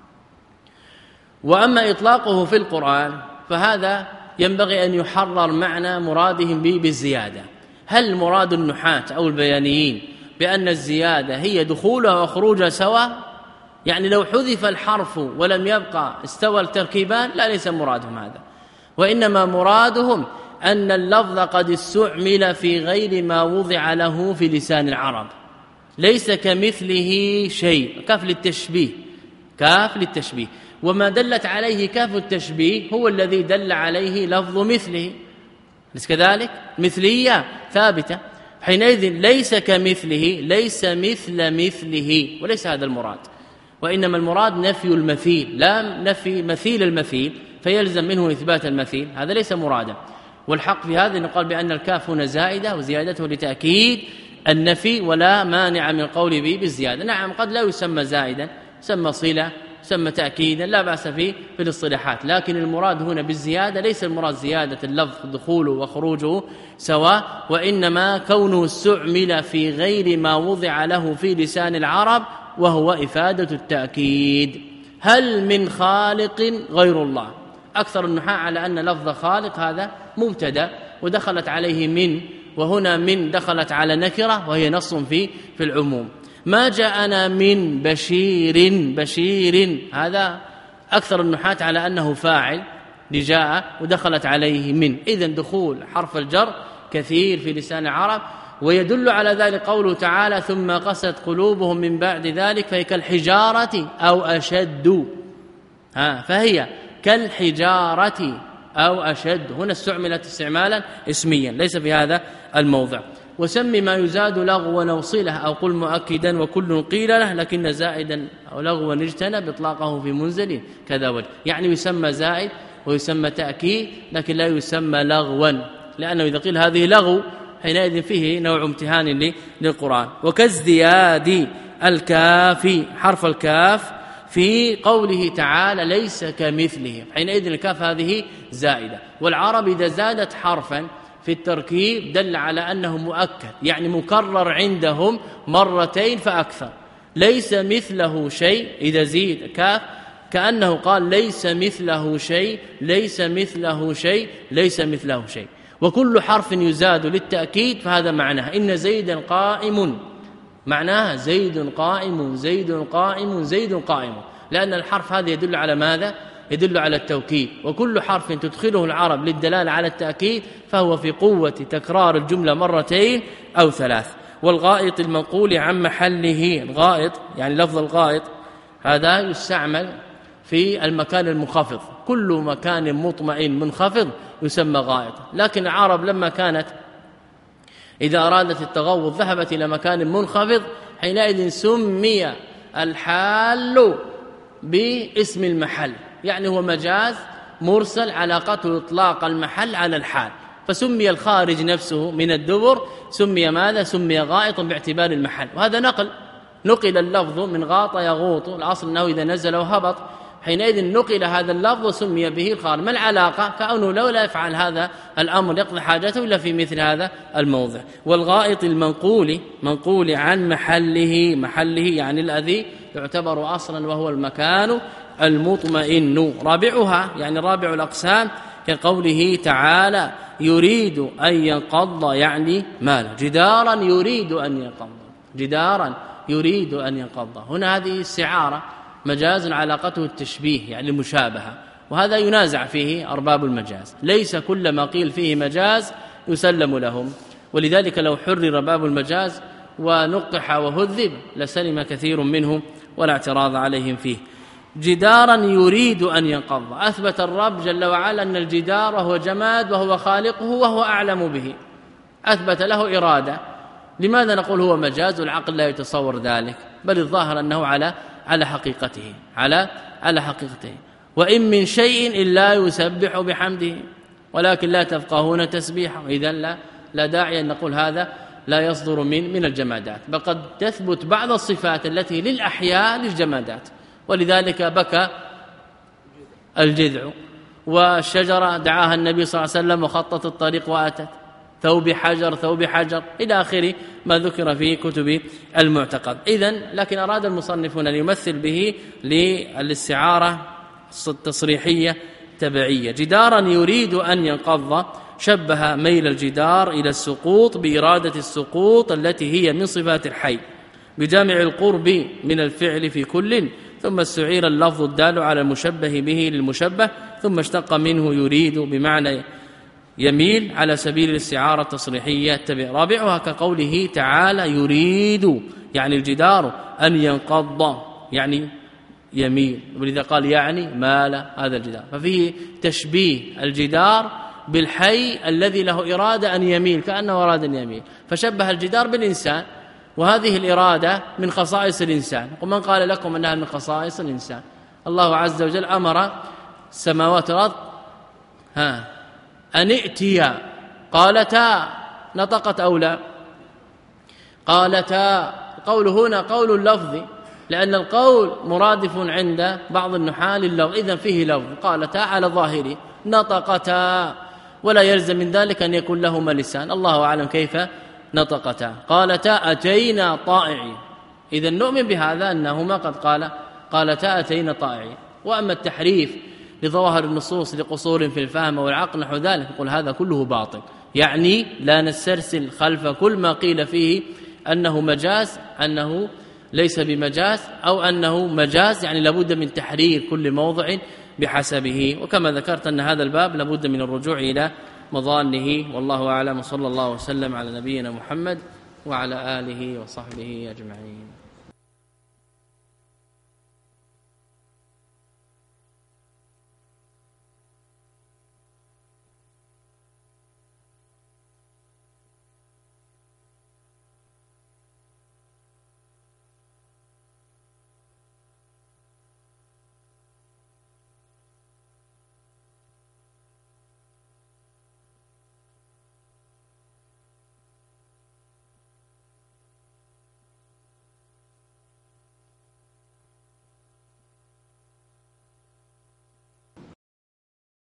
وأما إطلاقه في القرآن فهذا ينبغي أن يحرر معنى مرادهم به بالزيادة. هل مراد النحاة أو البيانيين بأن الزيادة هي دخولها وخروجها سواء؟ يعني لو حذف الحرف ولم يبقى استوى التركيبان، لا، ليس مرادهم هذا، وإنما مرادهم أن اللفظ قد استعمل في غير ما وضع له في لسان العرب. ليس كمثله شيء، كاف للتشبيه، كاف للتشبيه، وما دلت عليه كاف التشبيه هو الذي دل عليه لفظ مثله، ليس كذلك؟ مثلية ثابتة، حينئذ ليس كمثله، ليس مثل مثله، وليس هذا المراد، وإنما المراد نفي المثيل، لا نفي مثيل المثيل فيلزم منه إثبات المثيل، هذا ليس مرادا. والحق في هذا نقول بأن الكاف هنا زائدة، وزيادته لتأكيد النفي، ولا مانع من القول به بالزيادة. نعم قد لا يسمى زائدا، يسمى صلة، يسمى تأكيدا، لا بأس فيه في الاصطلاحات، لكن المراد هنا بالزيادة ليس المراد زيادة اللفظ دخوله وخروجه سواء، وإنما كونه استعمل في غير ما وضع له في لسان العرب، وهو إفادة التأكيد. هل من خالق غير الله؟ أكثر النحاة على أن لفظ خالق هذا مبتدأ ودخلت عليه من وهنا من دخلت على نكرة وهي نص في في العموم. ما جاءنا من بشير بشير هذا أكثر النحاة على أنه فاعل لجاء ودخلت عليه من، إذن دخول حرف الجر كثير في لسان العرب، ويدل على ذلك قوله تعالى ثم قست قلوبهم من بعد ذلك فهي كالحجارة أو أشد، ها فهي كالحجارة أو أشد، هنا استعملت استعمالا اسميا ليس في هذا الموضع. وسم ما يزاد لغوا أو صلة أو قل مؤكدا وكل قيل له لكن زائدا أو لغوا اجتنب إطلاقه في منزل كذا وجه، يعني يسمى زائد ويسمى تأكيد لكن لا يسمى لغوا، لأنه إذا قيل هذه لغو حينئذ فيه نوع امتهان للقرآن. وكازدياد الكاف حرف الكاف في قوله تعالى ليس كمثله، حينئذ الكاف هذه زائدة، والعرب إذا زادت حرفا في التركيب دل على أنه مؤكد، يعني مكرر عندهم مرتين فأكثر. ليس مثله شيء إذا زيد كاف كأنه قال ليس مثله شيء ليس مثله شيء ليس مثله شيء. وكل حرف يزاد للتأكيد فهذا معناه إن زيدا قائم، معناها زيد قائم زيد قائم زيد قائم، لأن الحرف هذا يدل على ماذا؟ يدل على التوكيد، وكل حرف تدخله العرب للدلالة على التأكيد فهو في قوة تكرار الجملة مرتين أو ثلاث. والغائط المنقول عن محله، الغائط يعني لفظ الغائط هذا يستعمل في المكان المنخفض، كل مكان مطمئن منخفض يسمى غائط، لكن العرب لما كانت إذا أرادت التغوط ذهبت إلى مكان منخفض حينئذ سمي الحال باسم المحل، يعني هو مجاز مرسل علاقته إطلاق المحل على الحال، فسمي الخارج نفسه من الدبر سمي ماذا؟ سمي غائطا باعتبار المحل. وهذا نقل نقل اللفظ من غاط يغوط، الأصل أنه إذا نزل وهبط، حينئذ نقل هذا اللفظ وسمي به الخارج. ما العلاقة؟ كأنه لو لا يفعل هذا الأمر يقضي حاجته إلا في مثل هذا الموضع. والغائط المنقول منقول عن محله، محله يعني الذي يعتبر أصلا وهو المكان المطمئن. رابعها يعني رابع الأقسام كقوله تعالى يريد أن ينقض، يعني ماله جدارا يريد أن ينقض، جدارا يريد أن ينقض، هنا هذه استعارة مجاز علاقته التشبيه يعني المشابهة، وهذا ينازع فيه أرباب المجاز، ليس كل ما قيل فيه مجاز يسلم لهم، ولذلك لو حرر باب المجاز ونقح وهذب لسلم كثير منهم ولا اعتراض عليهم فيه. جدارا يريد أن ينقض، أثبت الرب جل وعلا أن الجدار هو جماد وهو خالقه وهو أعلم به، أثبت له إرادة. لماذا نقول هو مجاز والعقل لا يتصور ذلك؟ بل الظاهر أنه على على حقيقته على على حقيقته. وإن من شيء إلا يسبح بحمده ولكن لا تفقهون تسبيحه، إذا لا لا داعي أن نقول هذا لا يصدر من من الجمادات، بل قد تثبت بعض الصفات التي للأحياء للجمادات، ولذلك بكى الجذع، والشجرة دعاها النبي صلى الله عليه وسلم وخطت الطريق وأتت، ثوب حجر ثوب حجر إلى آخر ما ذكر في كتب المعتقد. إذن لكن أراد المصنفون أن يمثل به للاستعارة التصريحية تبعية. جدارا يريد أن ينقض، شبه ميل الجدار إلى السقوط بإرادة السقوط التي هي من صفات الحي بجامع القرب من الفعل في كل، ثم استعير اللفظ الدال على المشبه به للمشبه، ثم اشتق منه يريد بمعنى يميل على سبيل الاستعارة التصريحية التبع. رابعها كقوله تعالى يريد يعني الجدار أن ينقض يعني يميل، ولذا قال يعني مال هذا الجدار، ففيه تشبيه الجدار بالحي الذي له إرادة أن يميل كأنه أراد أن يميل، فشبه الجدار بالإنسان، وهذه الإرادة من خصائص الإنسان. ومن قال لكم أنها من خصائص الإنسان؟ الله عز وجل أمر السماوات والأرض ها أن ائتيا، قالتا نطقت أو لا؟ قالتا. القول هنا قول لفظي، لأن القول مرادف عند بعض النحاة لللفظ، إذن فيه لفظ، قالتا على ظاهره، نطقتا ولا يلزم من ذلك أن يكون لهما لسان، الله أعلم كيف نطقتا. قالتا أتينا طائعين، إذن نؤمن بهذا أنهما قد قال قالتا أتينا طائعين. وأما التحريف لظواهر النصوص لقصور في الفهم والعقل نحو ذلك، يقول هذا كله باطل، يعني لا نسترسل خلف كل ما قيل فيه أنه مجاز أنه ليس بمجاز أو أنه مجاز، يعني لابد من تحرير كل موضع بحسبه. وكما ذكرت أن هذا الباب لابد من الرجوع إلى مظانه، والله أعلم. صلى الله وسلم على نبينا محمد وعلى آله وصحبه أجمعين.